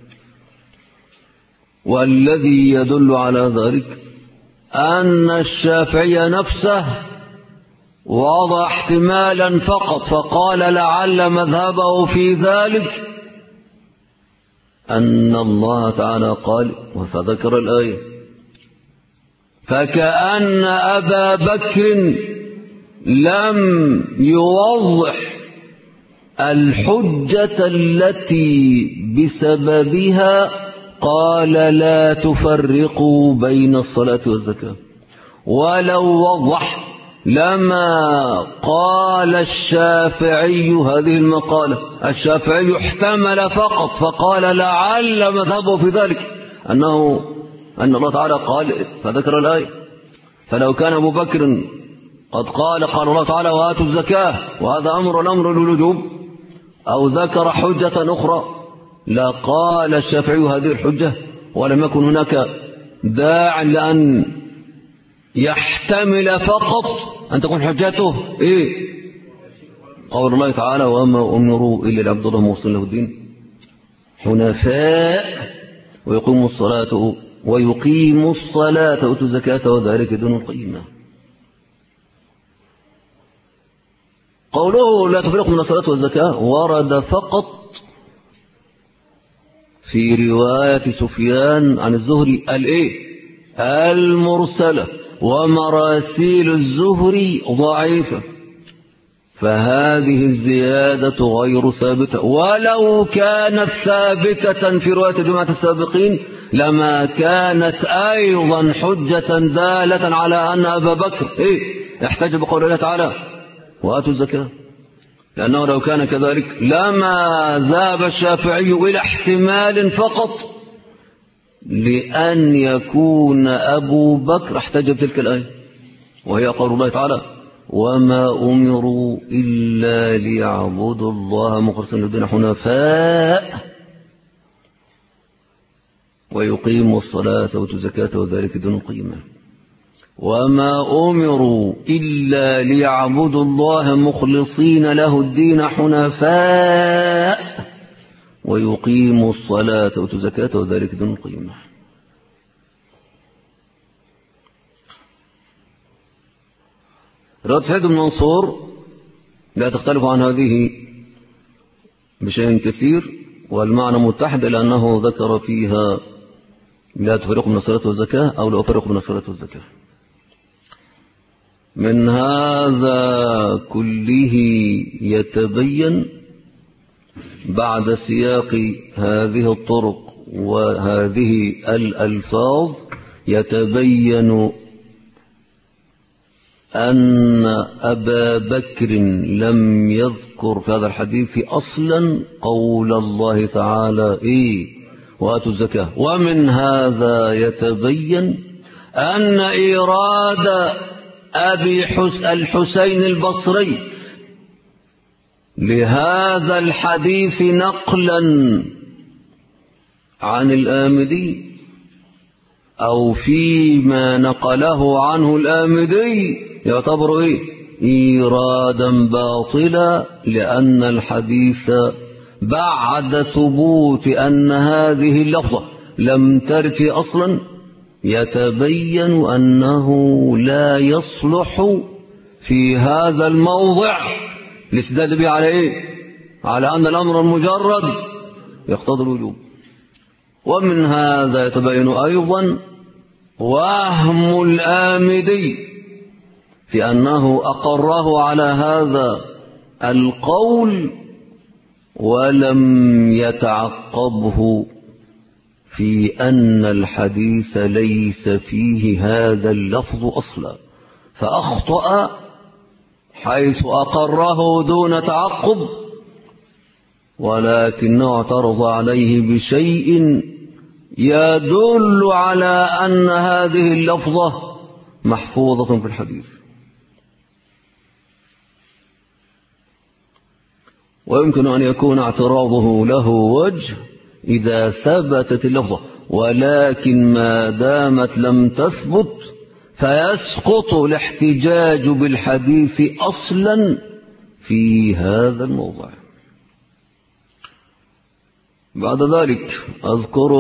والذي يدل على ذلك أن الشافعي نفسه وضع احتمالا فقط فقال لعل مذهبه في ذلك أن الله تعالى قال فذكر الآية، فكأن أبا بكر لم يوضح الحجة التي بسببها قال لا تفرقوا بين الصلاة والزكاة، ولو وضح لما قال الشافعي هذه المقالة. الشافعي احتمل فقط فقال لعل مذهبه في ذلك أن الله تعالى قال فذكر الآية. فلو كان أبو بكر قد قال الله تعالى وآتوا الزكاة وهذا الأمر للوجوب، أو ذكر حجة أخرى، لقال الشافعي هذه الحجة، ولم يكن هناك داع لأن يحتمل فقط أن تكون حجته قول الله تعالى وما أمروا إلا ليعبدوا الله مخلصين له الدين حنفاء ويقيموا الصلاة ويؤتوا الزكاة وذلك دين القيمة. قوله لا تفرقوا من الصلاة والزكاة ورد فقط في رواية سفيان عن الزهري المرسلة، ومراسيل الزهري ضعيفة، فهذه الزيادة غير ثابتة. ولو كانت ثابتة في رواية جماعة السابقين لما كانت أيضا حجة دالة على أن أبا بكر احتج بقول الله تعالى وآتوا الزكاة، لأنه لو كان كذلك لما ذهب الشافعي إلى احتمال فقط لأن يكون أبو بكر احتج بتلك الآية، وهي قول الله تعالى وما أمروا إلا ليعبدوا الله مخلصين له الدين حنفاء ويقيموا الصلاة ويؤتوا الزكاة وذلك دين القيمة. وما أمروا إلا ليعبدوا الله مخلصين له الدين حنفاء ويقيموا الصلاة ويؤتوا الزكاة وذلك دين القيمة. رواية سعيد بن منصور لا تختلف عن هذه بشيء كثير، والمعنى متحد، إلى أنه ذكر فيها لا تفرق من الصلاة والزكاة أو لا أفرق من الصلاة والزكاة. من هذا كله يتبين بعد سياق هذه الطرق وهذه الألفاظ يتبين أن أبا بكر لم يذكر في هذا الحديث أصلا قول الله تعالى وآتوا الزكاة. ومن هذا يتبين أن إيراد أبي الحسين البصري لهذا الحديث نقلا عن الآمدي أو فيما نقله عنه الآمدي يعتبر إيرادا باطلا، لأن الحديث بعد ثبوت أن هذه اللفظة لم ترد أصلا يتبين أنه لا يصلح في هذا الموضع الاستدلال به على أن الأمر المجرد يقتضي الوجوب. ومن هذا يتبين أيضا وهم الآمدي في أنه أقره على هذا القول ولم يتعقبه في أن الحديث ليس فيه هذا اللفظ أصلا، فأخطأ حيث أقره دون تعقب، ولكنه اعترض عليه بشيء يدل على أن هذه اللفظة محفوظة في الحديث. ويمكن أن يكون اعتراضه له وجه إذا ثبتت اللفظة، ولكن ما دامت لم تثبت فيسقط الاحتجاج بالحديث أصلا في هذا الموضع. بعد ذلك أذكر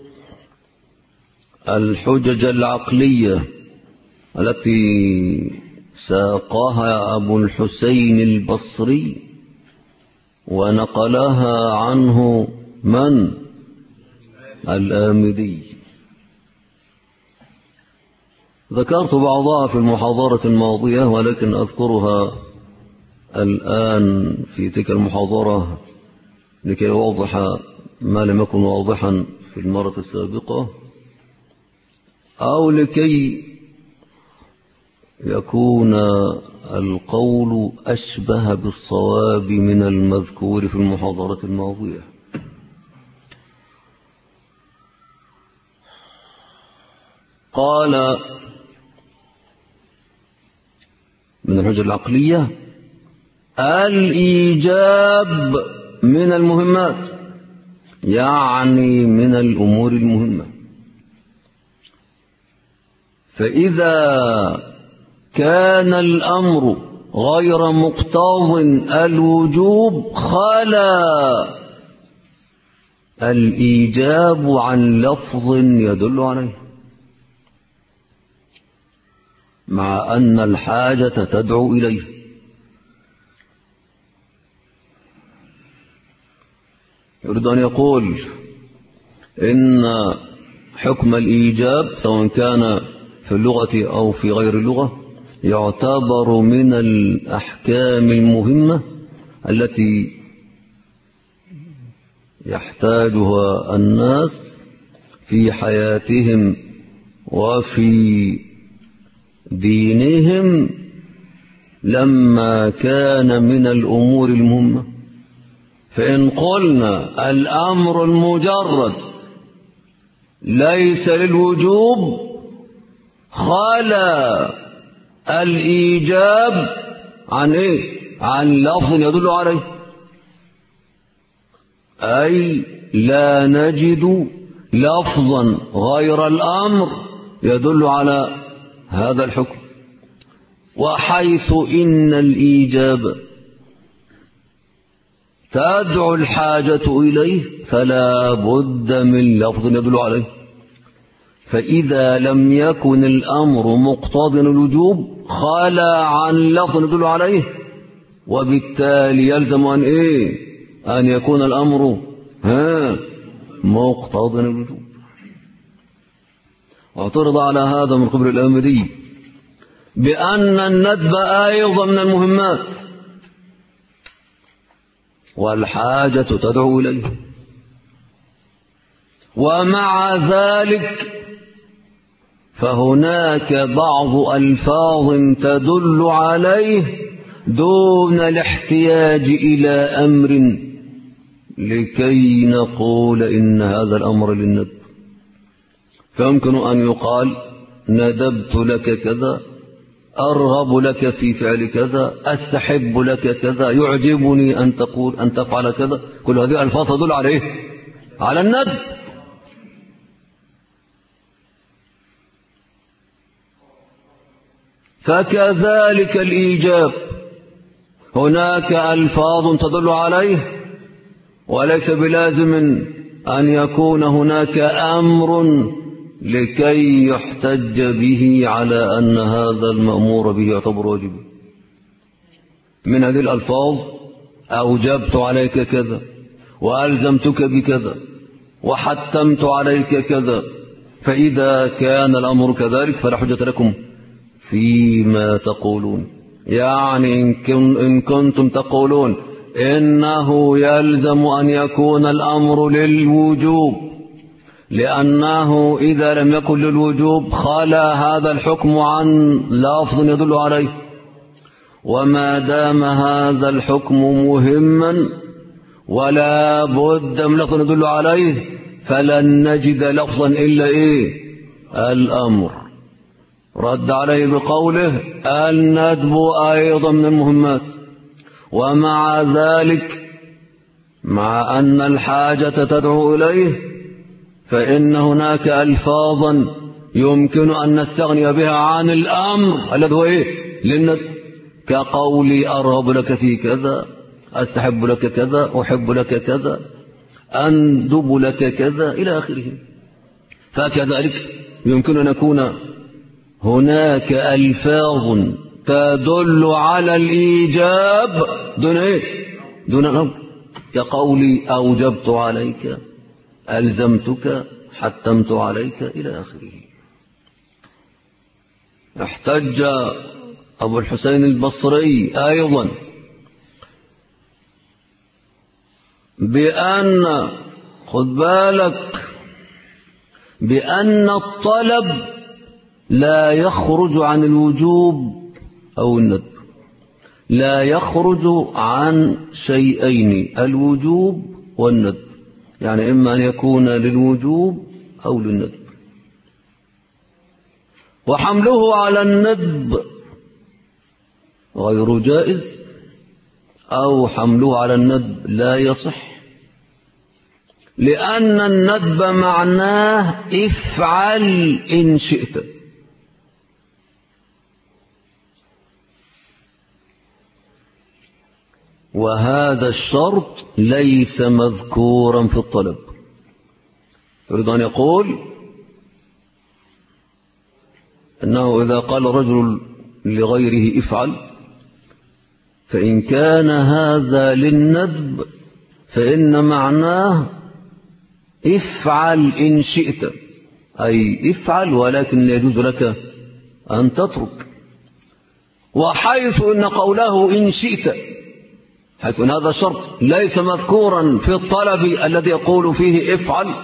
الحجج العقلية التي ساقها أبو الحسين البصري ونقلها عنه من؟ الآمدي. ذكرت بعضها في المحاضرة الماضية ولكن أذكرها الآن في تلك المحاضرة لكي يوضح ما لم يكن واضحا في المرة السابقة، أو لكي يكون القول أشبه بالصواب من المذكور في المحاضرة الماضية. قال من الحجة العقلية الإيجاب من المهمات، يعني من الأمور المهمة، فإذا كان الأمر غير مقتض الوجوب خلا الإيجاب عن لفظ يدل عليه، مع أن الحاجة تدعو إليه. يريد أن يقول إن حكم الإيجاب سواء كان في اللغة أو في غير اللغة يعتبر من الأحكام المهمة التي يحتاجها الناس في حياتهم وفي دينهم، لما كان من الأمور المهمة. فإن قلنا الأمر المجرد ليس للوجوب خلا الإيجاب عن عن لفظ يدل عليه، أي لا نجد لفظا غير الأمر يدل على هذا الحكم. وحيث إن الإيجاب تدعو الحاجة إليه فلا بد من لفظ يدل عليه. فإذا لم يكن الأمر مقتضى الوجوب خلا عن لفظ يدل عليه، وبالتالي يلزم أن يكون الأمر مقتضى الوجوب. واعترض على هذا من قبل الآمدي بأن الندب أيضا من المهمات والحاجة تدعو إليه، ومع ذلك فهناك بعض ألفاظ تدل عليه دون الاحتياج إلى أمر لكي نقول إن هذا الأمر للندب. فيمكن أن يقال ندبت لك كذا، أرغب لك في فعل كذا، أستحب لك كذا، يعجبني أن تقول أن تفعل كذا. كل هذه الألفاظ تدل على على الندب. فكذلك الإيجاب هناك ألفاظ تدل عليه، وليس بلازم أن يكون هناك أمر لكي يحتج به على أن هذا المأمور به يعتبر واجبا. من هذه الألفاظ أوجبت عليك كذا، وألزمتك بكذا، وحتمت عليك كذا. فإذا كان الأمر كذلك فلا حجة لكم فيما تقولون. يعني إن كنتم تقولون إنه يلزم أن يكون الأمر للوجوب لأنه إذا لم يكن للوجوب خلا هذا الحكم عن لفظ يدل عليه، وما دام هذا الحكم مهما ولا بد من لفظ يدل عليه فلن نجد لفظا إلا الأمر. رد عليه بقوله الندب أيضا من المهمات، ومع ذلك مع أن الحاجة تدعو إليه فإن هناك ألفاظا يمكن أن نستغني بها عن الأمر الذي هو للندب، كقولي أرغب لك في كذا، أستحب لك كذا، أحب لك كذا، أندب لك كذا إلى آخره. فكذلك يمكن أن يكون هناك ألفاظ تدل على الإيجاب دون الأمر، كقولي أوجبت عليك، ألزمتك، حتمت عليك إلى آخره. احتج أبو الحسين البصري أيضا بأن خذ بالك بأن الطلب لا يخرج عن الوجوب أو الندب، لا يخرج عن شيئين الوجوب والندب، يعني إما أن يكون للوجوب أو للندب. وحمله على الندب غير جائز، أو حمله على الندب لا يصح، لأن الندب معناه افعل إن شئت، وهذا الشرط ليس مذكورا في الطلب. يريد أن يقول أنه إذا قال رجل لغيره افعل، فإن كان هذا للندب فإن معناه افعل إن شئت، أي افعل ولكن لا يجوز لك أن تترك. وحيث إن قوله إن شئت، حيث إن هذا الشرط ليس مذكورا في الطلب الذي يقول فيه افعل،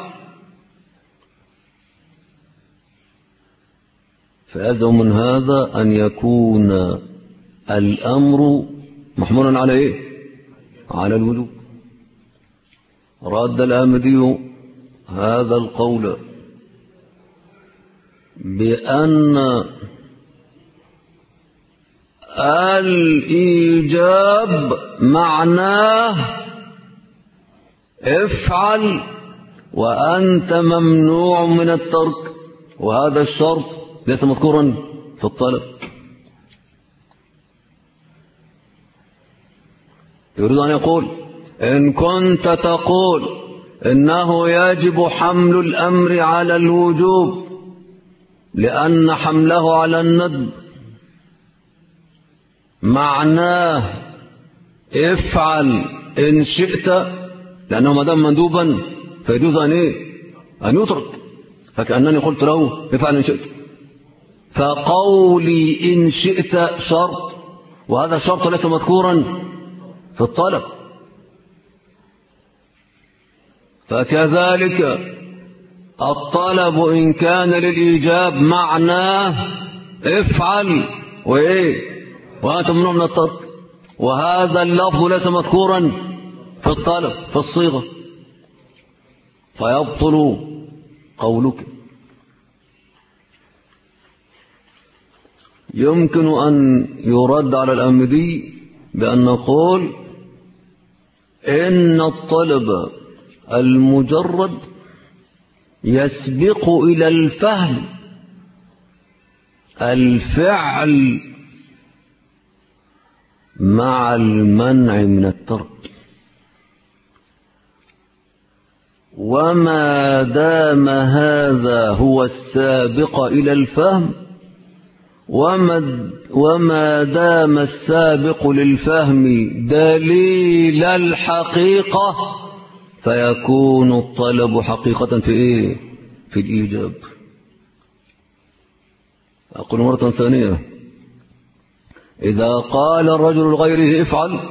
فيلزم من هذا أن يكون الأمر محمولا على على الوجوب. رد الآمدي هذا القول بأن الإيجاب معناه افعل وأنت ممنوع من الترك، وهذا الشرط ليس مذكورا في الطلب. يريد أن يقول إن كنت تقول إنه يجب حمل الأمر على الوجوب لأن حمله على الندب معناه افعل إن شئت، لأنه ما دام مندوبا فيجوز أن يترك، فكأنني قلت له افعل إن شئت، فقولي إن شئت شرط، وهذا الشرط ليس مذكورا في الطلب. فكذلك الطلب إن كان للإيجاب معناه افعل وأنت ممنوع من الترك، وهذا اللفظ ليس مذكورا في الطلب في الصيغة، فيبطل قولك. يمكن أن يرد على الآمدي بأن نقول إن الطلب المجرد يسبق إلى الفهم الفعل مع المنع من الترك، وما دام هذا هو السابق إلى الفهم وما دام السابق للفهم دليل الحقيقة فيكون الطلب حقيقة في الإيجاب. أقول مرة ثانية: إذا قال الرجل لغيره افعل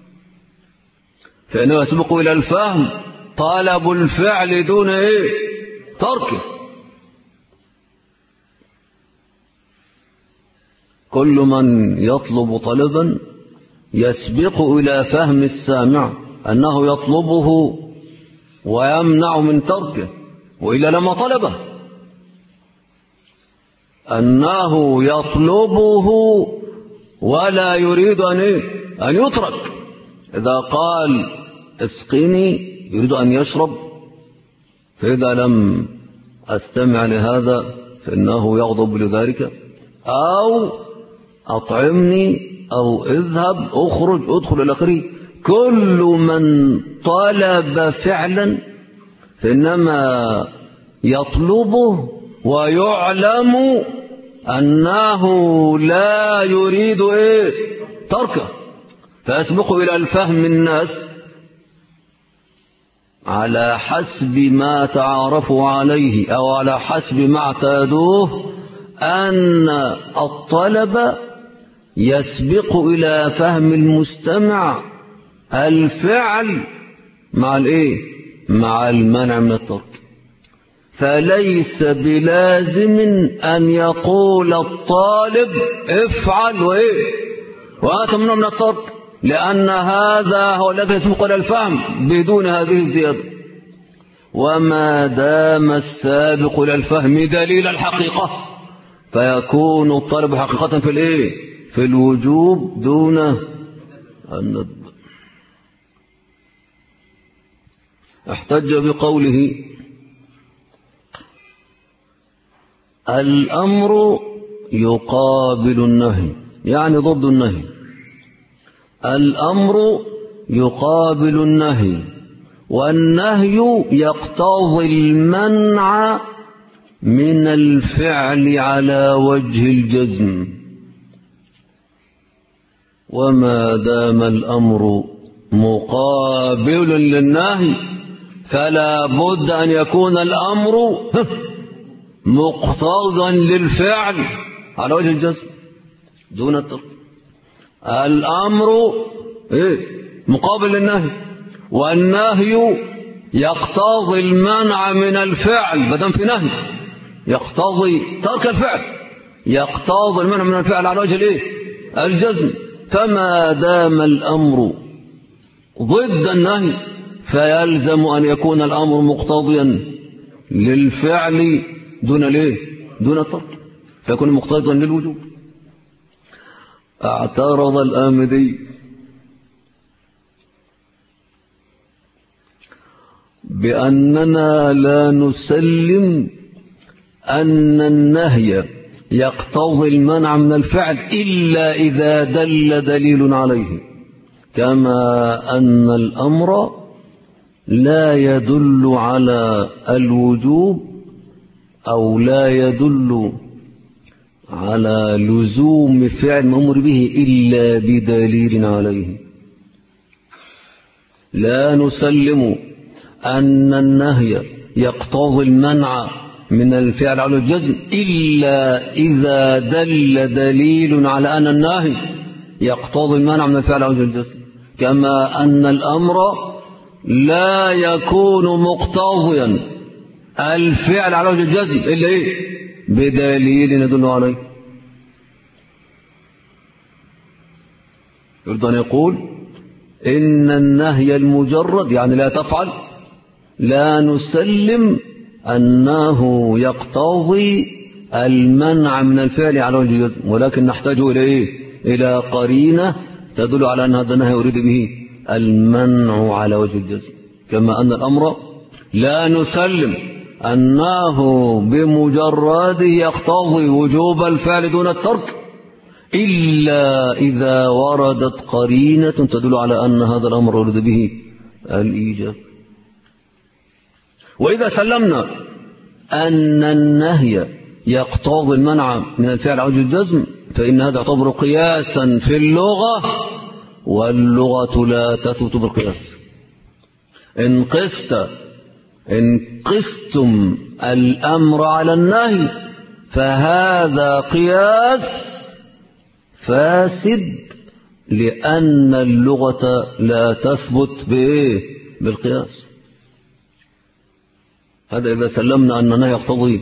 فإنه يسبق إلى الفهم طلب الفعل دون تركه. كل من يطلب طلبا يسبق إلى فهم السامع أنه يطلبه ويمنع من تركه، وإلا لما طلبه، أنه يطلبه ولا يريد أن يترك. إذا قال اسقني يريد أن يشرب، فإذا لم أستمع لهذا فإنه يغضب لذلك، أو أطعمني، أو اذهب، أخرج، أدخل إلى آخره. كل من طلب فعلا فإنما يطلبه ويعلم أنه لا يريد تركه، فيسبق إلى الفهم الناس على حسب ما تعارفوا عليه أو على حسب ما اعتادوه، أن الطلب يسبق إلى فهم المستمع الفعل مع المنع من الترك. فليس بلازم أن يقول الطالب افعل وأنت ممنوع من الترك، لأن هذا هو الذي يسبق إلى الفهم بدون هذه الزيادة. وما دام السابق إلى الفهم دليل الحقيقة فيكون الطلب حقيقة في الوجوب دون الندب. احتج بقوله الأمر يقابل النهي، يعني ضد النهي. الأمر يقابل النهي، والنهي يقتضي المنع من الفعل على وجه الجزم. وما دام الأمر مقابل للنهي فلا بد أن يكون الأمر مقتضا للفعل على وجه الجزم دون الترك. الأمر مقابل للنهي، والنهي يقتضي المنع من الفعل، بدل في نهي يقتضي ترك الفعل، يقتضي المنع من الفعل على وجه الجزم. فما دام الأمر ضد النهي فيلزم أن يكون الأمر مقتضيا للفعل دون الترك، فيكون مقتضيا للوجوب. اعترض الآمدي بأننا لا نسلم أن النهي يقتضي المنع من الفعل إلا إذا دل دليل عليه. كما أن الأمر لا يدل على الوجوب أو لا يدل على لزوم فعل المأمور به إلا بدليل عليه. لا نسلم أن النهي يقتضي المنع من الفعل على الجزم إلا إذا دل دليل على أن النهي يقتضي المنع من الفعل على الجزم، كما أن الأمر لا يكون مقتضيا الفعل على وجه الجزم إلا إيه؟ بدليل يدل عليه. يريد أن يقول إن النهي المجرد يعني لا تفعل لا نسلم أنه يقتضي المنع من الفعل على وجه الجزم، ولكن نحتاج إلى إيه؟ إلى قرينة تدل على أن هذا النهي يريد به المنع على وجه الجزم، كما أن الأمر لا نسلم أنه بمجرده يقتضي وجوب الفعل دون الترك إلا إذا وردت قرينة تدل على أن هذا الأمر يريد به الإيجاب. وإذا سلمنا أن النهي يقتضي المنع من الفعل على وجه الجزم فإن هذا يعتبر قياسا في اللغة، واللغة لا تثبت بالقياس. إن قستم الأمر على النهي فهذا قياس فاسد، لأن اللغة لا تثبت بالقياس. هذا إذا سلمنا أن النهي يقتضي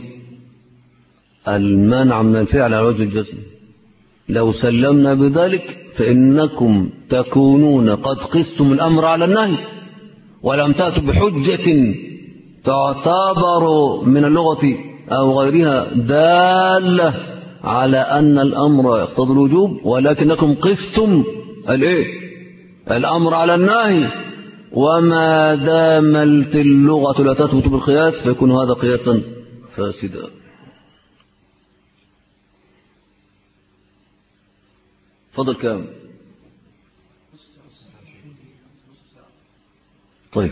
المنع من الفعل على وجه الجزم. لو سلمنا بذلك فإنكم تكونون قد قستم الأمر على النهي ولم تأتوا بحجة تعتبر من اللغة أو غيرها دالة على أن الأمر يقتضي الوجوب، ولكنكم قستم الأمر على النهي، وما دامت اللغة لا تثبت بالقياس فيكون هذا قياسا فاسدا. فضل كام؟ طيب،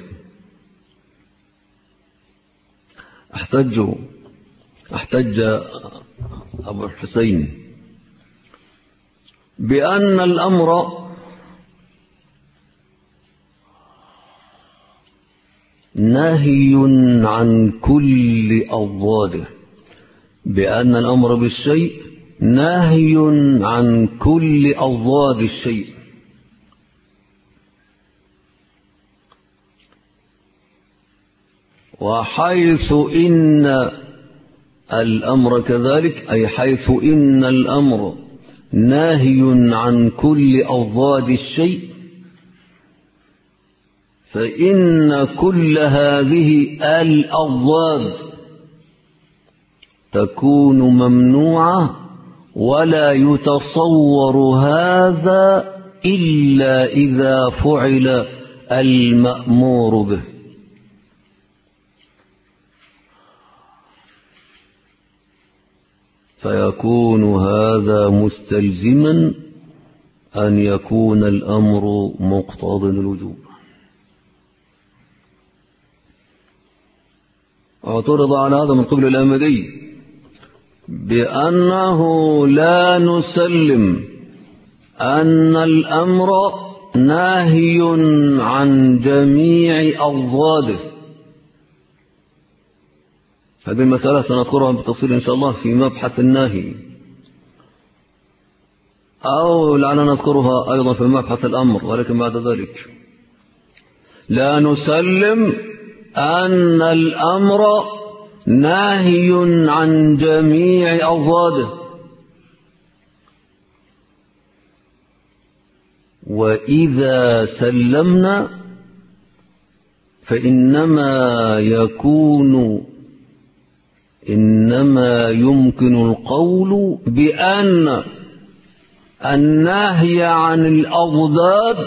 احتج أبو الحسين بأن الأمر نهي عن كل أضداده، بأن الأمر بالشيء نهي عن كل أضداد الشيء. وحيث إن الأمر كذلك، أي حيث إن الأمر ناهي عن كل أضداد الشيء، فإن كل هذه الأضداد تكون ممنوعة، ولا يتصور هذا إلا إذا فعل المأمور به. فيكون هذا مستلزما أن يكون الأمر مقتضى الوجوب. اعترض على هذا من قبل الآمدي بأنه لا نسلم أن الأمر ناهي عن جميع أضداده. هذه المسألة سنذكرها بالتفصيل إن شاء الله في مبحث الناهي، أو لعلنا نذكرها أيضا في مبحث الأمر، ولكن بعد ذلك لا نسلم أن الأمر ناهي عن جميع أضداده. وإذا سلمنا فإنما يمكن القول بأن النهي عن الأضداد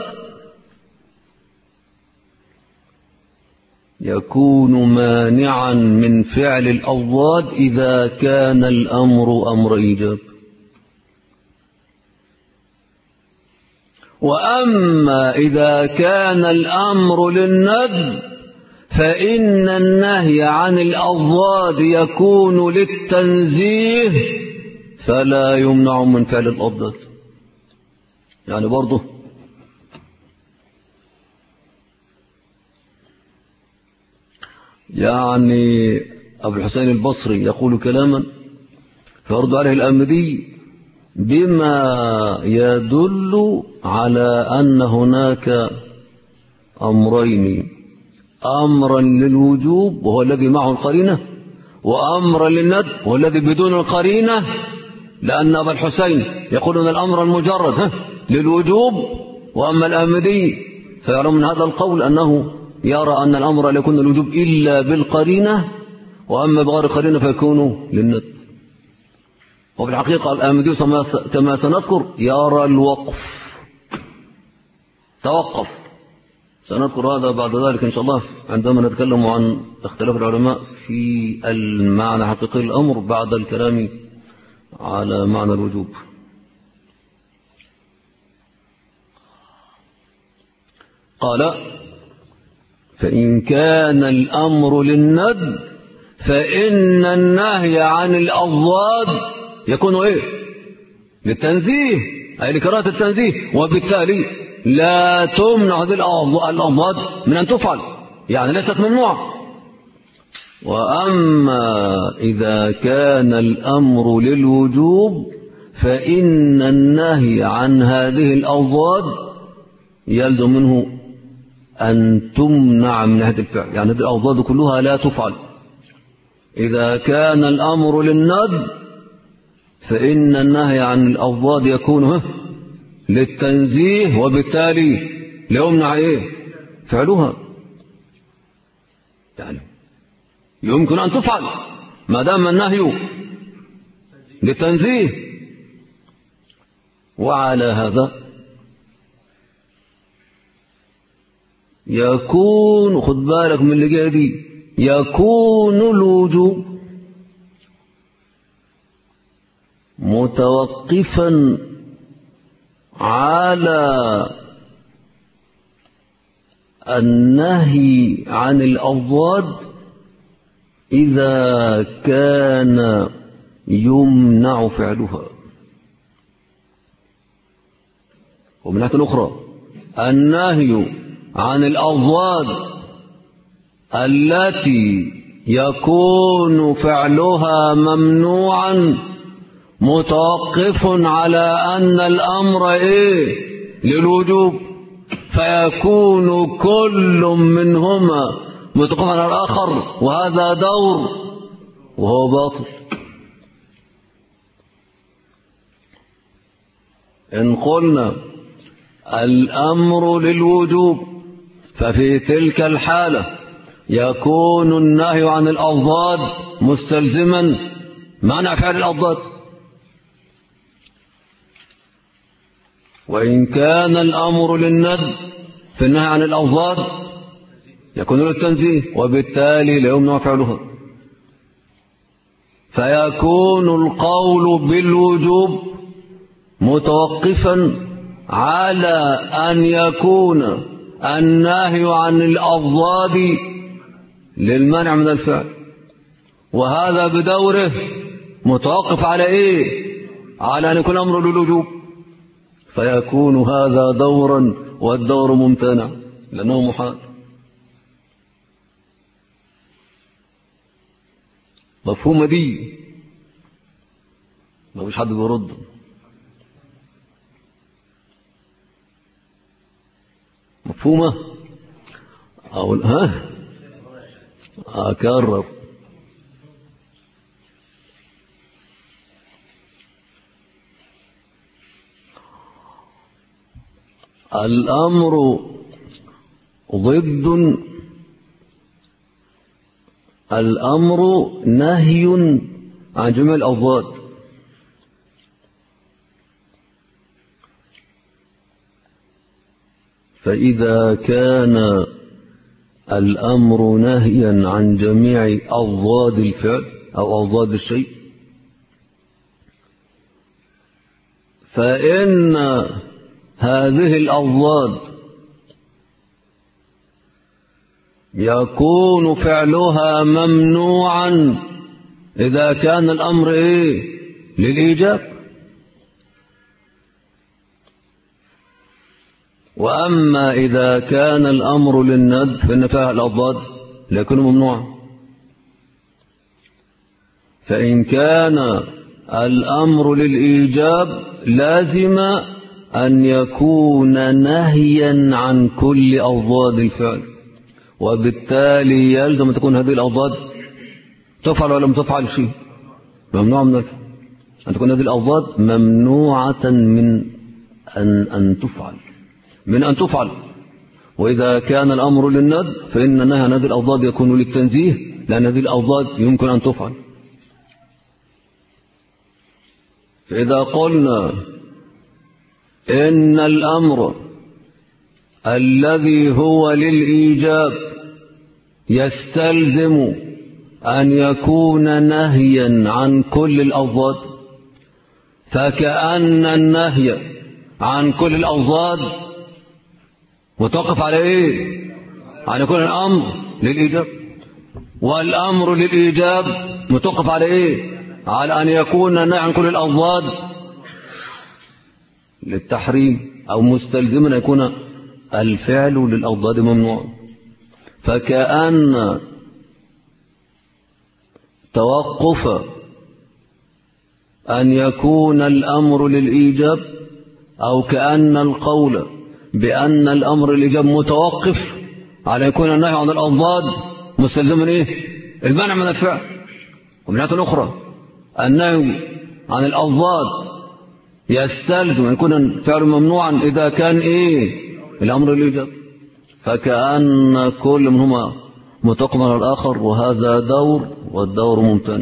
يكون مانعا من فعل الأضداد إذا كان الأمر أمر إيجاب. وأما إذا كان الأمر للندب فإن النهي عن الأضداد يكون للتنزيه فلا يمنع من فعل الأضداد. يعني برضه يعني أبو الحسين البصري يقول كلاما فيرد عليه الآمدي بما يدل على أن هناك أمرين: أمرا للوجوب وهو الذي معه القرينة، وأمرا للندب وهو الذي بدون القرينة، لأن أبا الحسين يقول أن الأمر المجرد للوجوب، وأما الآمدي فيرى من هذا القول أنه يرى أن الأمر لا يكون الوجوب إلا بالقرينة، وأما بغير قرينة فيكون للندب. وفي الحقيقة الآمدي كما سنذكر يرى الوقف. توقف. سنذكر هذا بعد ذلك إن شاء الله عندما نتكلم عن اختلاف العلماء في المعنى حقيقي الأمر بعد الكلام على معنى الوجوب. قال: فإن كان الأمر للندب فإن النهي عن الأضداد يكون للتنزيه، أي لكراهة التنزيه، وبالتالي لا تمنع هذه الأضداد من أن تفعل، يعني ليست ممنوعة. وأما إذا كان الأمر للوجوب فإن النهي عن هذه الأضداد يلزم منه أن تمنع من هذا الفعل، يعني هذه الأضداد كلها لا تفعل. إذا كان الأمر للندب فإن النهي عن الأضداد يكون للتنزيه، وبالتالي لا يمنع فعلها، يعني يمكن أن تفعل ما دام النهي للتنزيه. وعلى هذا يكون، خد بالك من اللي جاي دي، يكون الوجوب متوقفا على النهي عن الأضداد إذا كان يمنع فعلها. ومن ناحية أخرى النهي عن الأضداد التي يكون فعلها ممنوعا متوقف على أن الأمر للوجوب، فيكون كل منهما متوقف على الآخر، وهذا دور وهو باطل. إن قلنا الأمر للوجوب ففي تلك الحالة يكون النهي عن الأضداد مستلزما منع فعل الأضداد. وإن كان الأمر للندب في النهي عن الأضداد يكون للتنزيه، وبالتالي لا يمنع فعلها، فيكون القول بالوجوب متوقفا على أن يكون النهي عن الأضداد للمنع من الفعل، وهذا بدوره متوقف على على أن يكون الأمر للوجوب، فيكون هذا دورا والدور ممتنع لأنه محال. مفهومة دي؟ ما فيش حد بيرد. مفهومة؟ أقول أكرر. الأمر ضد الأمر نهي عن جميع الأضداد، فإذا كان الأمر نهيا عن جميع أضداد الفعل أو أضداد الشيء فإن هذه الأضداد يكون فعلها ممنوعا إذا كان الأمر للإيجاب، وأما إذا كان الأمر للندب فإن فيها الأضداد لا يكون ممنوعا. فإن كان الأمر للإيجاب لازم أن يكون نهيا عن كل أضداد الفعل، وبالتالي يلزم أن تكون هذه الأضداد تفعل ولا لم تفعل شيء ممنوع من الفعل، أن تكون هذه الأضداد ممنوعة من أن تفعل. وإذا كان الأمر للندب فإن نهي عن هذه الأضداد يكون للتنزيه، لأن هذه الأضداد يمكن أن تفعل. فإذا قلنا إن الأمر الذي هو للإيجاب يستلزم أن يكون نهيا عن كل الأضداد، فكأن النهي عن كل الأضداد متوقف على أن يكون الأمر للإيجاب، والأمر للإيجاب متوقف على على أن يكون النهي عن كل الأضداد للتحريم، أو مستلزما أن يكون الفعل للأضداد ممنوع. فكأن توقف أن يكون الأمر للإيجاب، أو كأن القول بأن الأمر للإيجاب متوقف على أن يكون النهي عن الأضداد مستلزما المنع من الفعل. ومن ناحية أخرى النهي عن الأضداد يستلزم أن يكون الفعل ممنوعا إذا كان الأمر للإيجاب، فكأن كل منهما متوقف على الآخر، وهذا دور والدور ممتنع.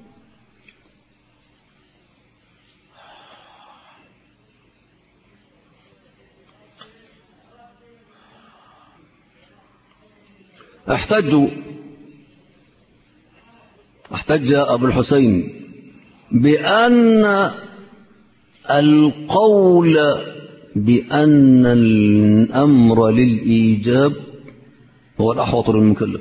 احتج أبو الحسين بأن القول بأن الأمر للإيجاب هو الأحوط للمكلف،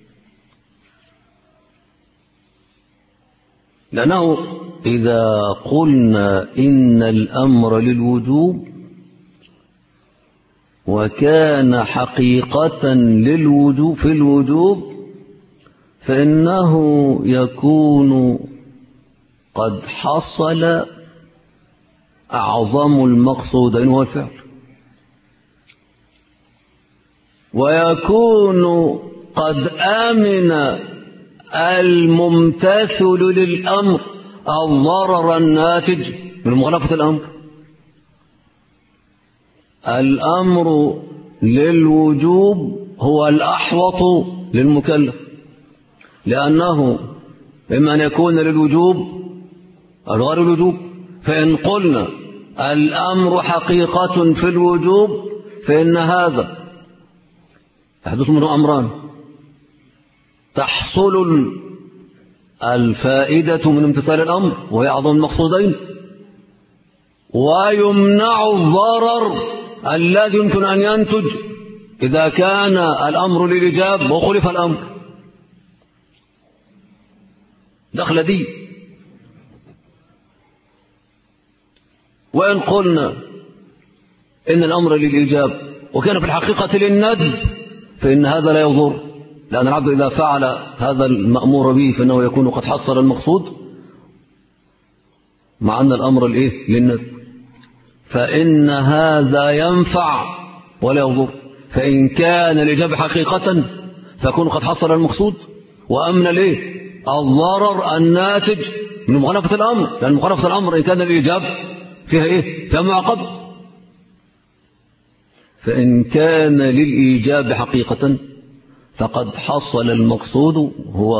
لأنه إذا قلنا إن الأمر للوجوب وكان حقيقة للوجوب في الوجوب فإنه يكون قد حصل أعظم المقصودين هو الفعل، ويكون قد آمن الممتثل للأمر الضرر الناتج من مخالفة الأمر. الأمر للوجوب هو الأحوط للمكلف، لأنه إما أن يكون للوجوب أو غير الوجوب. فإن قلنا الأمر حقيقة في الوجوب فإن هذا يحدث منه أمران: تحصل الفائدة من امتثال الأمر وهي أعظم المقصودين، ويمنع الضرر الذي يمكن أن ينتج إذا كان الأمر للإيجاب وخلف الأمر. دخل دي. وإن قلنا إن الأمر للإيجاب وكان في الحقيقة للندب فإن هذا لا يضر، لأن العبد إذا فعل هذا المأمور به فإنه يكون قد حصل المقصود، مع أن الأمر للندب، فإن هذا ينفع ولا يضر. فإن كان الإيجاب حقيقة فيكون قد حصل المقصود وأمن الضرر الناتج من مخالفة الأمر، لأن مخالفة الأمر إن كان الإيجاب فيها فيها معقب. فإن كان للإيجاب حقيقة فقد حصل المقصود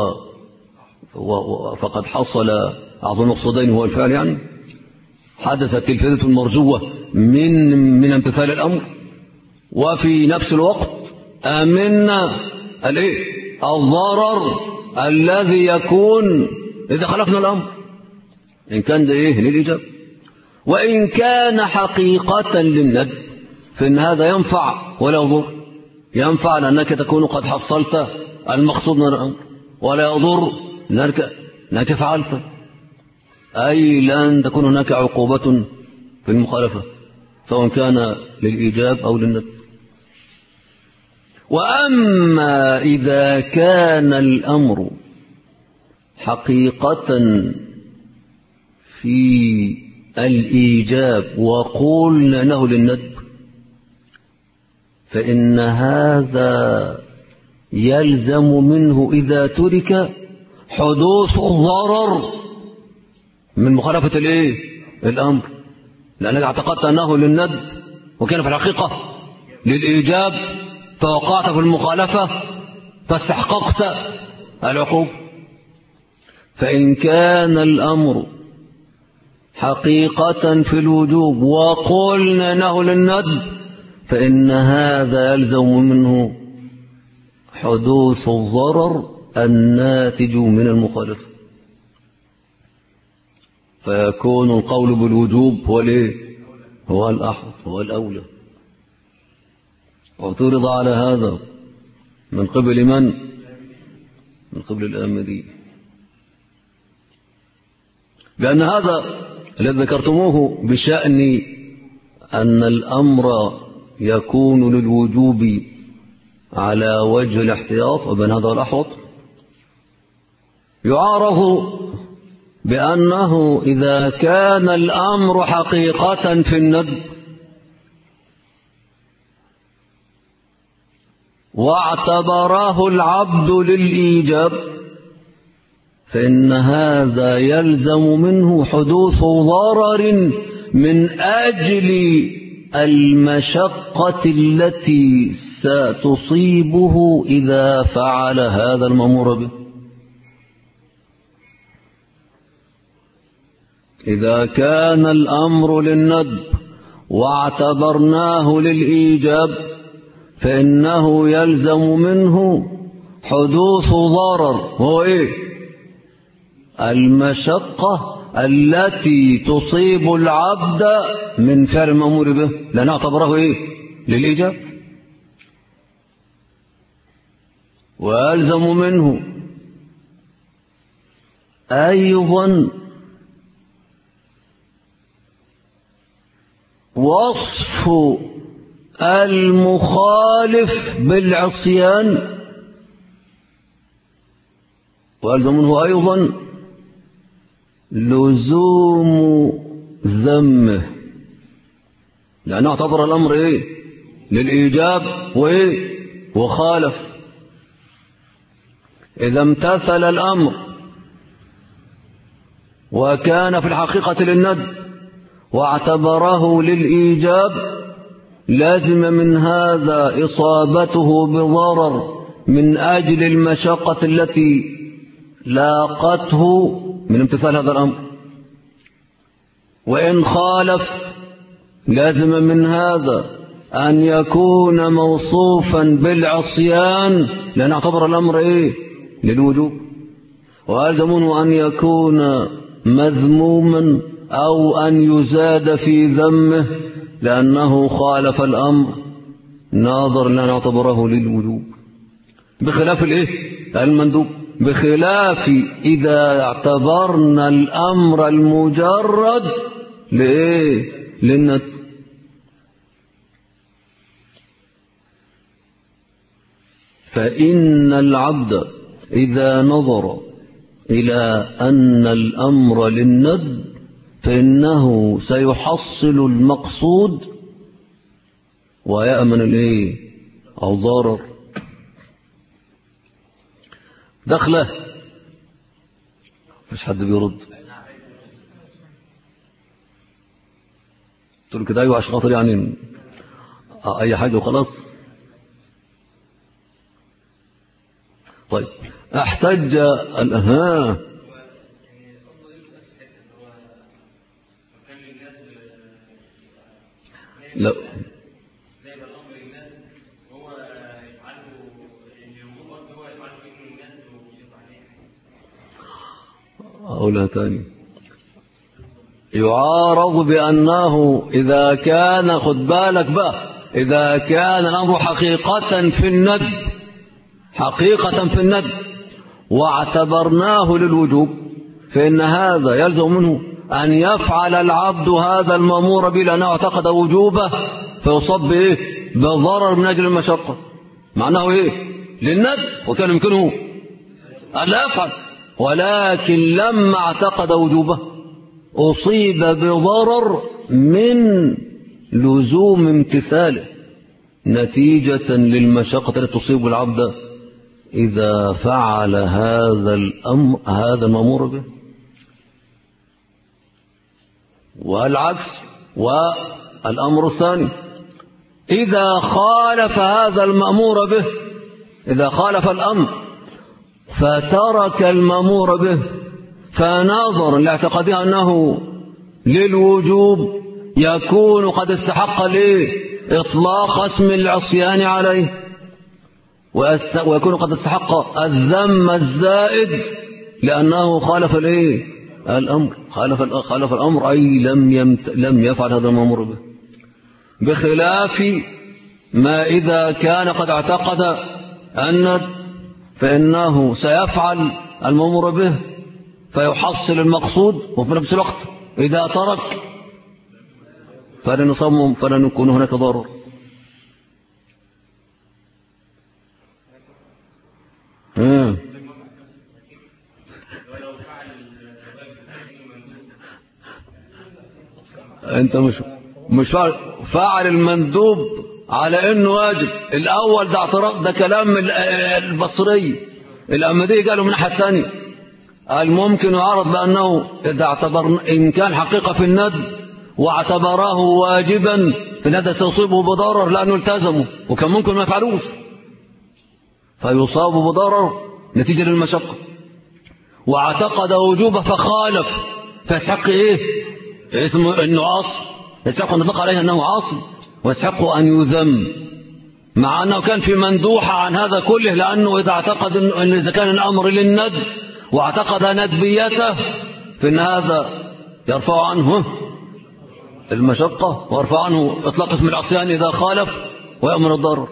فقد حصل أعظم المقصودين هو الفعل، يعني حدثت الفائدة المرجوة من امتثال الأمر، وفي نفس الوقت آمنا الضرر الذي يكون إذا خلفنا الأمر إن كان ده للإيجاب. وإن كان حقيقة للندب فإن هذا ينفع ولا يضر. ينفع لأنك تكون قد حصلت المقصود من الأمر، ولا يضر لأنك فعلت، أي لن تكون هناك عقوبة في المخالفة سواء كان للإيجاب أو للندب. وأما إذا كان الأمر حقيقة في الإيجاب وقلنا له للندب فإن هذا يلزم منه إذا ترك حدوث ضرر من مخالفة الأمر، لأنك اعتقدت أنه للندب وكان في الحقيقة للإيجاب فوقعت في المخالفة فاستحققت العقوبة. فإن كان الأمر حقيقة في الوجوب وقلنا أنه للندب فإن هذا يلزم منه حدوث الضرر الناتج من المخالفة، فيكون القول بالوجوب هو الأحوط هو الأولى. واعترض على هذا من قبل من؟ من قبل الآمدي، لأن هذا الذي ذكرتموه بشأن أن الأمر يكون للوجوب على وجه الاحتياط وبين هذا الأحوط يعارض بأنه إذا كان الأمر حقيقة في الندب واعتبره العبد للإيجاب فإن هذا يلزم منه حدوث ضرر من أجل المشقة التي ستصيبه إذا فعل هذا المأمور به. إذا كان الأمر للندب واعتبرناه للإيجاب فإنه يلزم منه حدوث ضرر هو المشقة التي تصيب العبد من فعل المأمور به، لأن اعتبره للإيجاب. ويلزم منه أيضا وصف المخالف بالعصيان، ويلزم منه أيضا لزوم ذمه، لأنه اعتبر الأمر للإيجاب وخالف. إذا امتثل الأمر وكان في الحقيقة للندب واعتبره للإيجاب لازم من هذا إصابته بضرر من أجل المشقة التي لاقته من امتثال هذا الأمر. وإن خالف لازم من هذا أن يكون موصوفا بالعصيان لأن اعتبر الأمر للوجوب. ويلزمه أن يكون مذموما أو أن يزاد في ذمه لأنه خالف الأمر ناظر لأن اعتبره للوجوب، بخلاف المندوب، بخلاف إذا اعتبرنا الأمر المجرد للندب. فإن العبد إذا نظر إلى أن الأمر للندب فإنه سيحصل المقصود ويأمن الضرر. دخله مش حد بيرد، قلت له كده أيوة عشان خاطر يعني أي حاجة وخلاص. طيب احتج لا أقولها تاني. يعارض بأنه إذا كان، خد بالك بقى، إذا كان الأمر حقيقة في الند، حقيقة في الند واعتبرناه للوجوب، فإن هذا يلزم منه أن يفعل العبد هذا المأمور به لأنه اعتقد وجوبه، فيصاب بإيه؟ بضرر من أجل المشقة. معناه إيه؟ للند، وكان يمكنه أن لا يفعل، ولكن لما اعتقد وجوبه أصيب بضرر من لزوم امتثاله نتيجة للمشقة التي تصيب العبد إذا فعل هذا الأمر، هذا المأمور به. والعكس، والأمر الثاني إذا خالف هذا المأمور به، إذا خالف الأمر فترك المأمور به فنظر لاعتقاده أنه للوجوب، يكون قد استحق إطلاق اسم العصيان عليه، ويكون قد استحق الذم الزائد لأنه خالف الأمر، خالف الأمر أي لم يفعل هذا المأمور به، بخلاف ما إذا كان قد اعتقد أن فإنه سيفعل المأمور به فيحصل المقصود، وفي نفس الوقت إذا ترك فلن يصمم، فلن يكون هناك ضرر. أنت مش فاعل المندوب على إنه واجب. الأول ده اعتراض، ده كلام البصري. الأمدي قالوا من الناحية الثانية الممكن يعرض بأنه إذا اعتبر إن كان حقيقة في الند واعتبره واجبا فالندى سيصيبه بضرر لأنه التزمه، وكان ممكن ما يفعلوش فيصاب بضرر نتيجة للمشقة، واعتقد وجوبه فخالف فيسحق اسمه انه عاصي، يسحق ان نطلق عليه انه عاصي، ويسحق ان يذم، مع انه كان في مندوحة عن هذا كله، لانه اذا اعتقد ان اذا كان الامر للند واعتقد ندبيته فان هذا يرفع عنه المشقة ويرفع عنه اطلاق اسم العصيان اذا خالف ويأمن الضرر.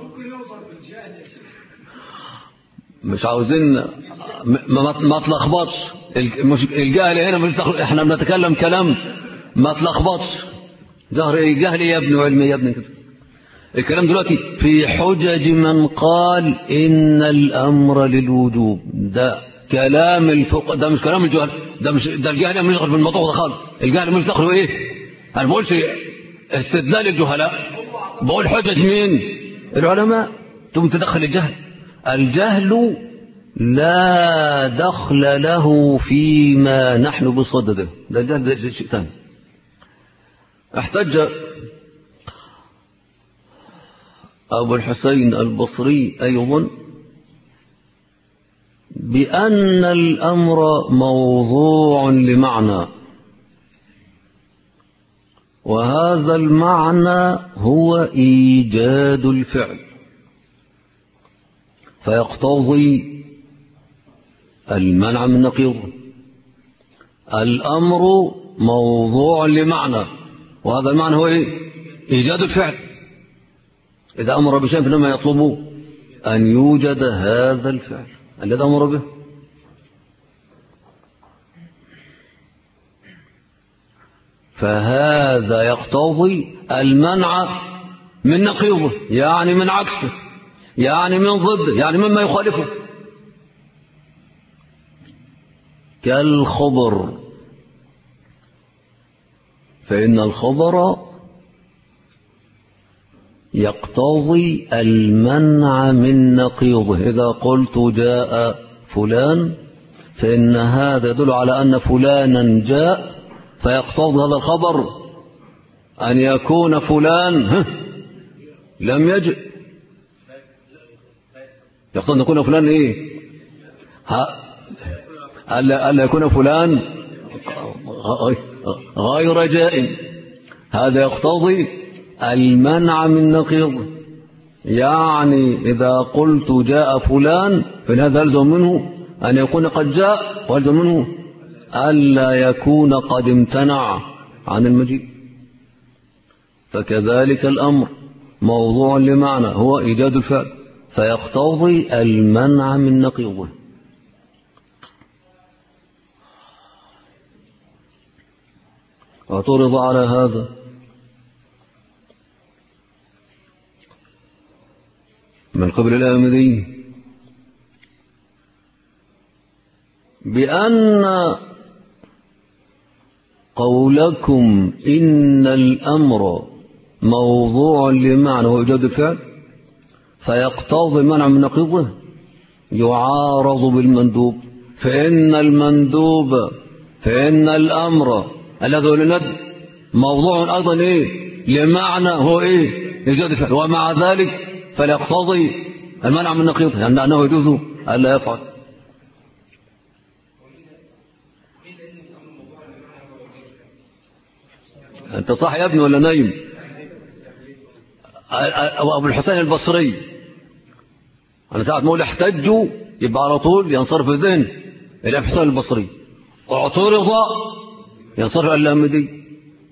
مش عاوزين ما تلخبطش الجهل هنا، مش احنا بنتكلم كلام ما تلخبطش. جهل يا ابن وعلمي يا ابن كده. الكلام دلوقتي في حجج من قال إن الأمر للوجوب، ده كلام الفقه، ده مش كلام الجهل، ده الجهل مش دخل في الموضوع ده خالص. الجهل مش دخل ايه؟ انا ما بقولش استدلال الجهلاء، بقول حجج مين؟ العلماء. ثم تدخل الجهل لا دخل له فيما نحن بصدده، ده الجهل ده شيء ثاني. احتج أبو الحسين البصري أيضا بأن الأمر موضوع لمعنى، وهذا المعنى هو إيجاد الفعل، فيقتضي المنع من نقيضه. الأمر موضوع لمعنى، وهذا المعنى هو إيجاد الفعل. إذا أمر بشيء فإنما يطلب أن يوجد هذا الفعل الذي أمر به. فهذا يقتضي المنع من نقيضه، يعني من عكسه، يعني من ضده، يعني مما يخالفه، كالخبر، فإن الخبر يقتضي المنع من نقيضه. إذا قلت جاء فلان فإن هذا يدل على أن فلانا جاء، فيقتضي هذا الخبر أن يكون فلان لم يجئ، يقتضي أن يكون فلان ألا يكون فلان غير جائن. هذا يقتضي المنع من نقيضه، يعني إذا قلت جاء فلان فإن هذا يلزم منه أن يكون قد جاء، ويلزم منه ألا يكون قد امتنع، عن المجيء. فكذلك الأمر موضوع لمعنى هو إيجاد الفعل فيقتضي المنع من نقيضه. اعترض على هذا من قبل الآمدي بأن قولكم إن الأمر موضوع لمعنى هو إيجاد الفعل فيقتضي المنع من نقيضه يعارض بالمندوب، فإن الأمر الذي هو للند موضوع أيضا لمعنى هو إيجاد الفعل، ومع ذلك فليقتضي المنع من نقيضه يعني أنه يجوز ألا يفعل. أنت صح يا ابني ولا نايم؟ أبو الحسين البصري أنا ساعة ما أقول احتجوا يبقى على طول ينصرف الذهن إلى أبو الحسين البصري، اعترض ينصرف الآمدي.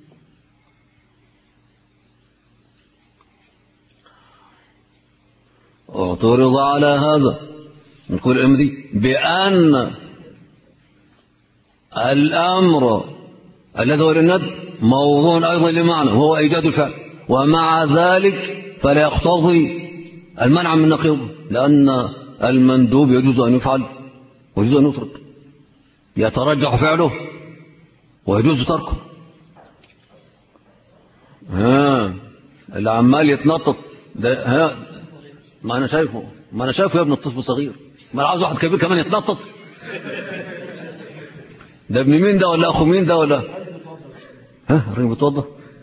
اعترض على هذا نقول الآمدي بأن الأمر الذي هو للند موضوع أيضا لمعنى وهو إيجاد الفعل، ومع ذلك فلا يقتضي المنع من نقيضه، لأن المندوب يجوز أن يفعل ويجوز أن يترك، يترجح فعله ويجوز تركه. اللي عمال يتنطط ده ما أنا شايفه يا ابن الطفل صغير، ما أنا عاوز واحد كبير كمان يتنطط. ده ابن مين ده ولا أخو مين ده ولا الراجل بيتوضى؟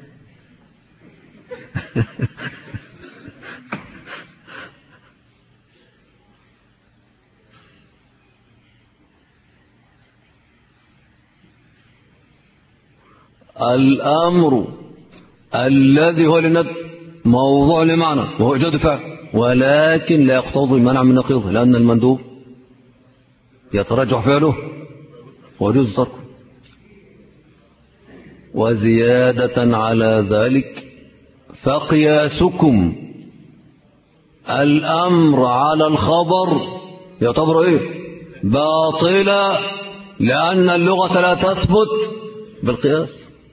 الأمر الذي هو للند موضوع لمعنى وهو إيجاد فعل، ولكن لا يقتضي المنع من نقيضه، لأن المندوب يترجح فعله ويجوز تركه. وزيادة على ذلك فقياسكم الأمر على الخبر يعتبر باطلا، لأن اللغة لا تثبت بالقياس.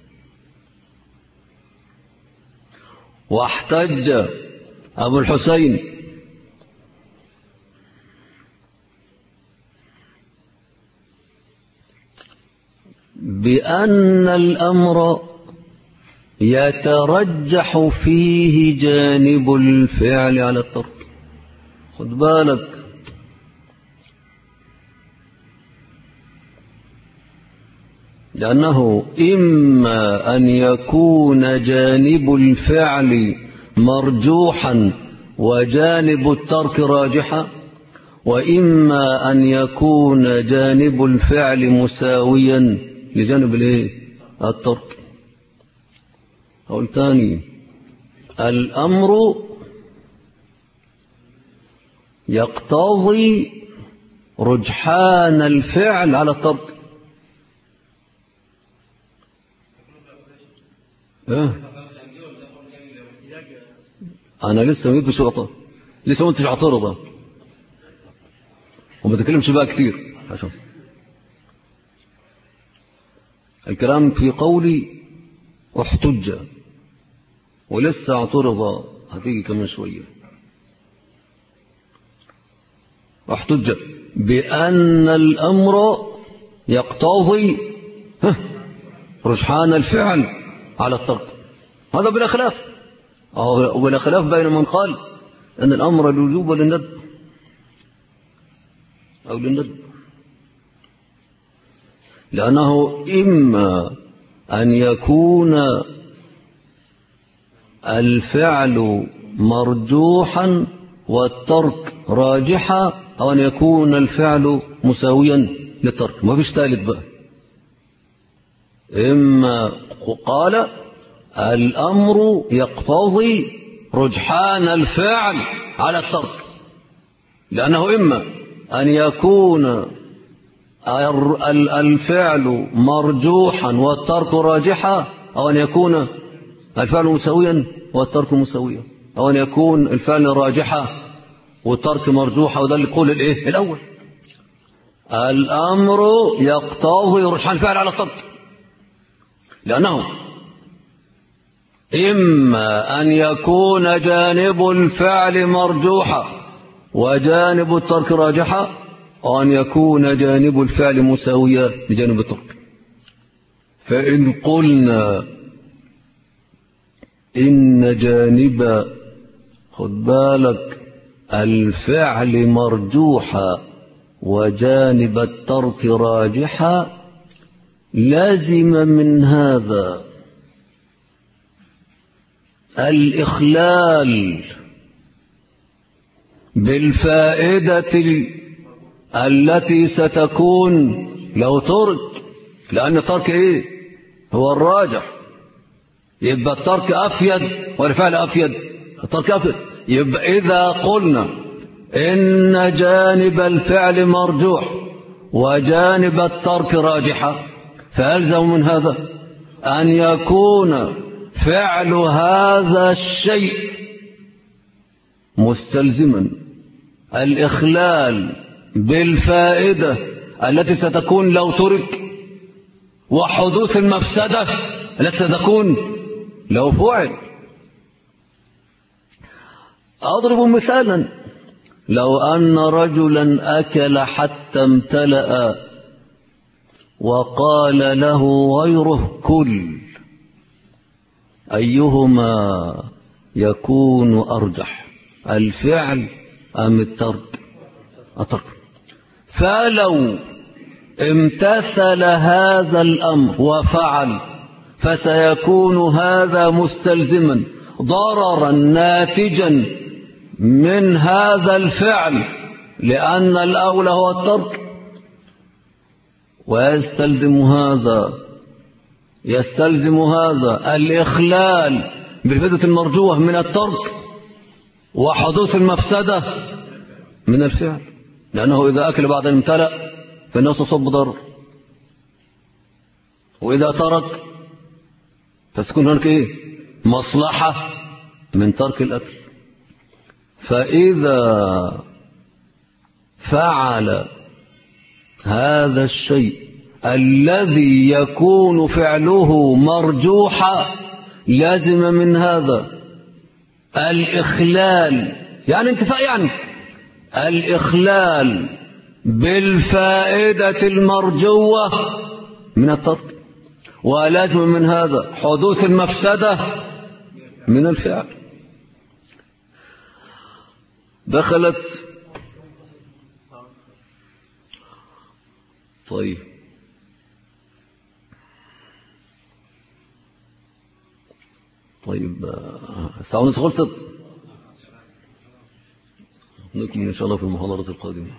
واحتج أبو الحسين بأن الأمر يترجح فيه جانب الفعل على الترك. خد بالك، لأنه إما أن يكون جانب الفعل مرجوحا وجانب الترك راجحا، وإما أن يكون جانب الفعل مساويا لجانب الترك. أقول تاني، الأمر يقتضي رجحان الفعل على الترك. أنا لسه ما يدوش غطاء، لسه ما انتش عطارضة وما تكلمش بقى كتير عشان الكلام في قولي احتج، ولسه اعترض هتيجي كمان شوية. احتج بأن الأمر يقتضي رجحان الفعل على الترك، هذا بلا خلاف، وبلا خلاف بين من قال أن الأمر للوجوب وللندب أو للندب، لأنه إما أن يكون الفعل مرجوحا والترك راجحا، أو أن يكون الفعل مساويا للترك، ما فيش ثالث بقى. إما قال الأمر يقتضي رجحان الفعل على الترك، لأنه إما أن يكون الفعل مرجوحا والترك راجحا، أو أن يكون الفعل مساويا والترك مساويا، أو أن يكون الفعل راجحة والترك مرجوحة، وده اللي يقول الإيه الأول. الأمر يقتضي رجحان الفعل على الترك، لأنه إما أن يكون جانب الفعل مرجوحا وجانب الترك راجحا، أو أن يكون جانب الفعل مساويا لجانب الترك. فإن قلنا إن جانب خد بالك الفعل مرجوحا وجانب الترك راجحا، لازم من هذا الإخلال بالفائدة التي ستكون لو ترك، لأن الترك إيه هو الراجح، يبقى الترك أفيد والفعل أفيد، الترك أفيد. يبقى إذا قلنا إن جانب الفعل مرجوح وجانب الترك راجحة، فألزم من هذا أن يكون فعل هذا الشيء مستلزما الإخلال بالفائدة التي ستكون لو ترك، وحدوث المفسدة التي ستكون لو فعل. أضرب مثالا: لو أن رجلا أكل حتى امتلأ وقال له غيره كل، أيهما يكون أرجح، الفعل أم الترك؟ الترك. فلو امتثل هذا الأمر وفعل فسيكون هذا مستلزما ضررا ناتجا من هذا الفعل، لأن الأولى هو الترك، يستلزم هذا الإخلال بالفائدة المرجوة من الترك وحدوث المفسدة من الفعل، لأنه إذا أكل بعد أن امتلأ فإنه سيصب ضرر، وإذا ترك فستكون هناك إيه مصلحة من ترك الأكل. فإذا فعل هذا الشيء الذي يكون فعله مرجوحا، لازم من هذا الإخلال، يعني انتفاء، يعني الإخلال بالفائدة المرجوة من الترك، ولازم من هذا حدوث المفسدة من الفعل. دخلت طيب الساعة ونص خلصت، نكمل إن شاء الله في المحاضرة القادمة.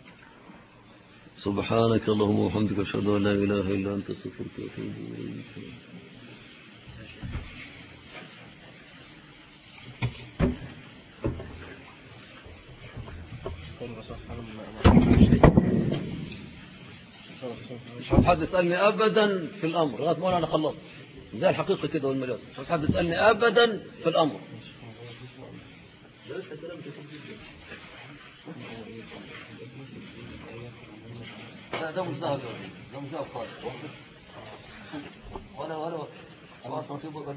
سبحانك اللهم وبحمدك، أشهد أن لا إله إلا أنت، أستغفرك وأتوب إليك. مش حد يسألني أبدا في الأمر لغاية ما أنا خلصت، زي الحقيقة كده والمجاز، مش حد يسألني أبدا في الأمر. ده مش ذهب، ده مش ذهب خالص، ولا اصلا في بودر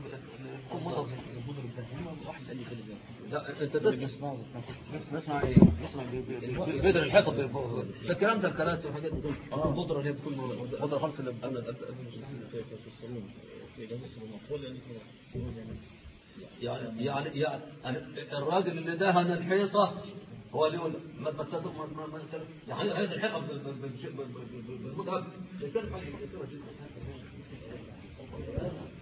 واحد قال لي كده. انت نسمع ايه؟ نسمع بيدر الحيطه ده الكلام ده، الكراسي وحاجات دي، البودره اللي هي بتكون بودره خالص اللي في الصالون في لبس المقول، يعني الراجل اللي دهن الحيطه هو اللي يقول ما تصدق ما يعني هذه الحيطه بالمذهب،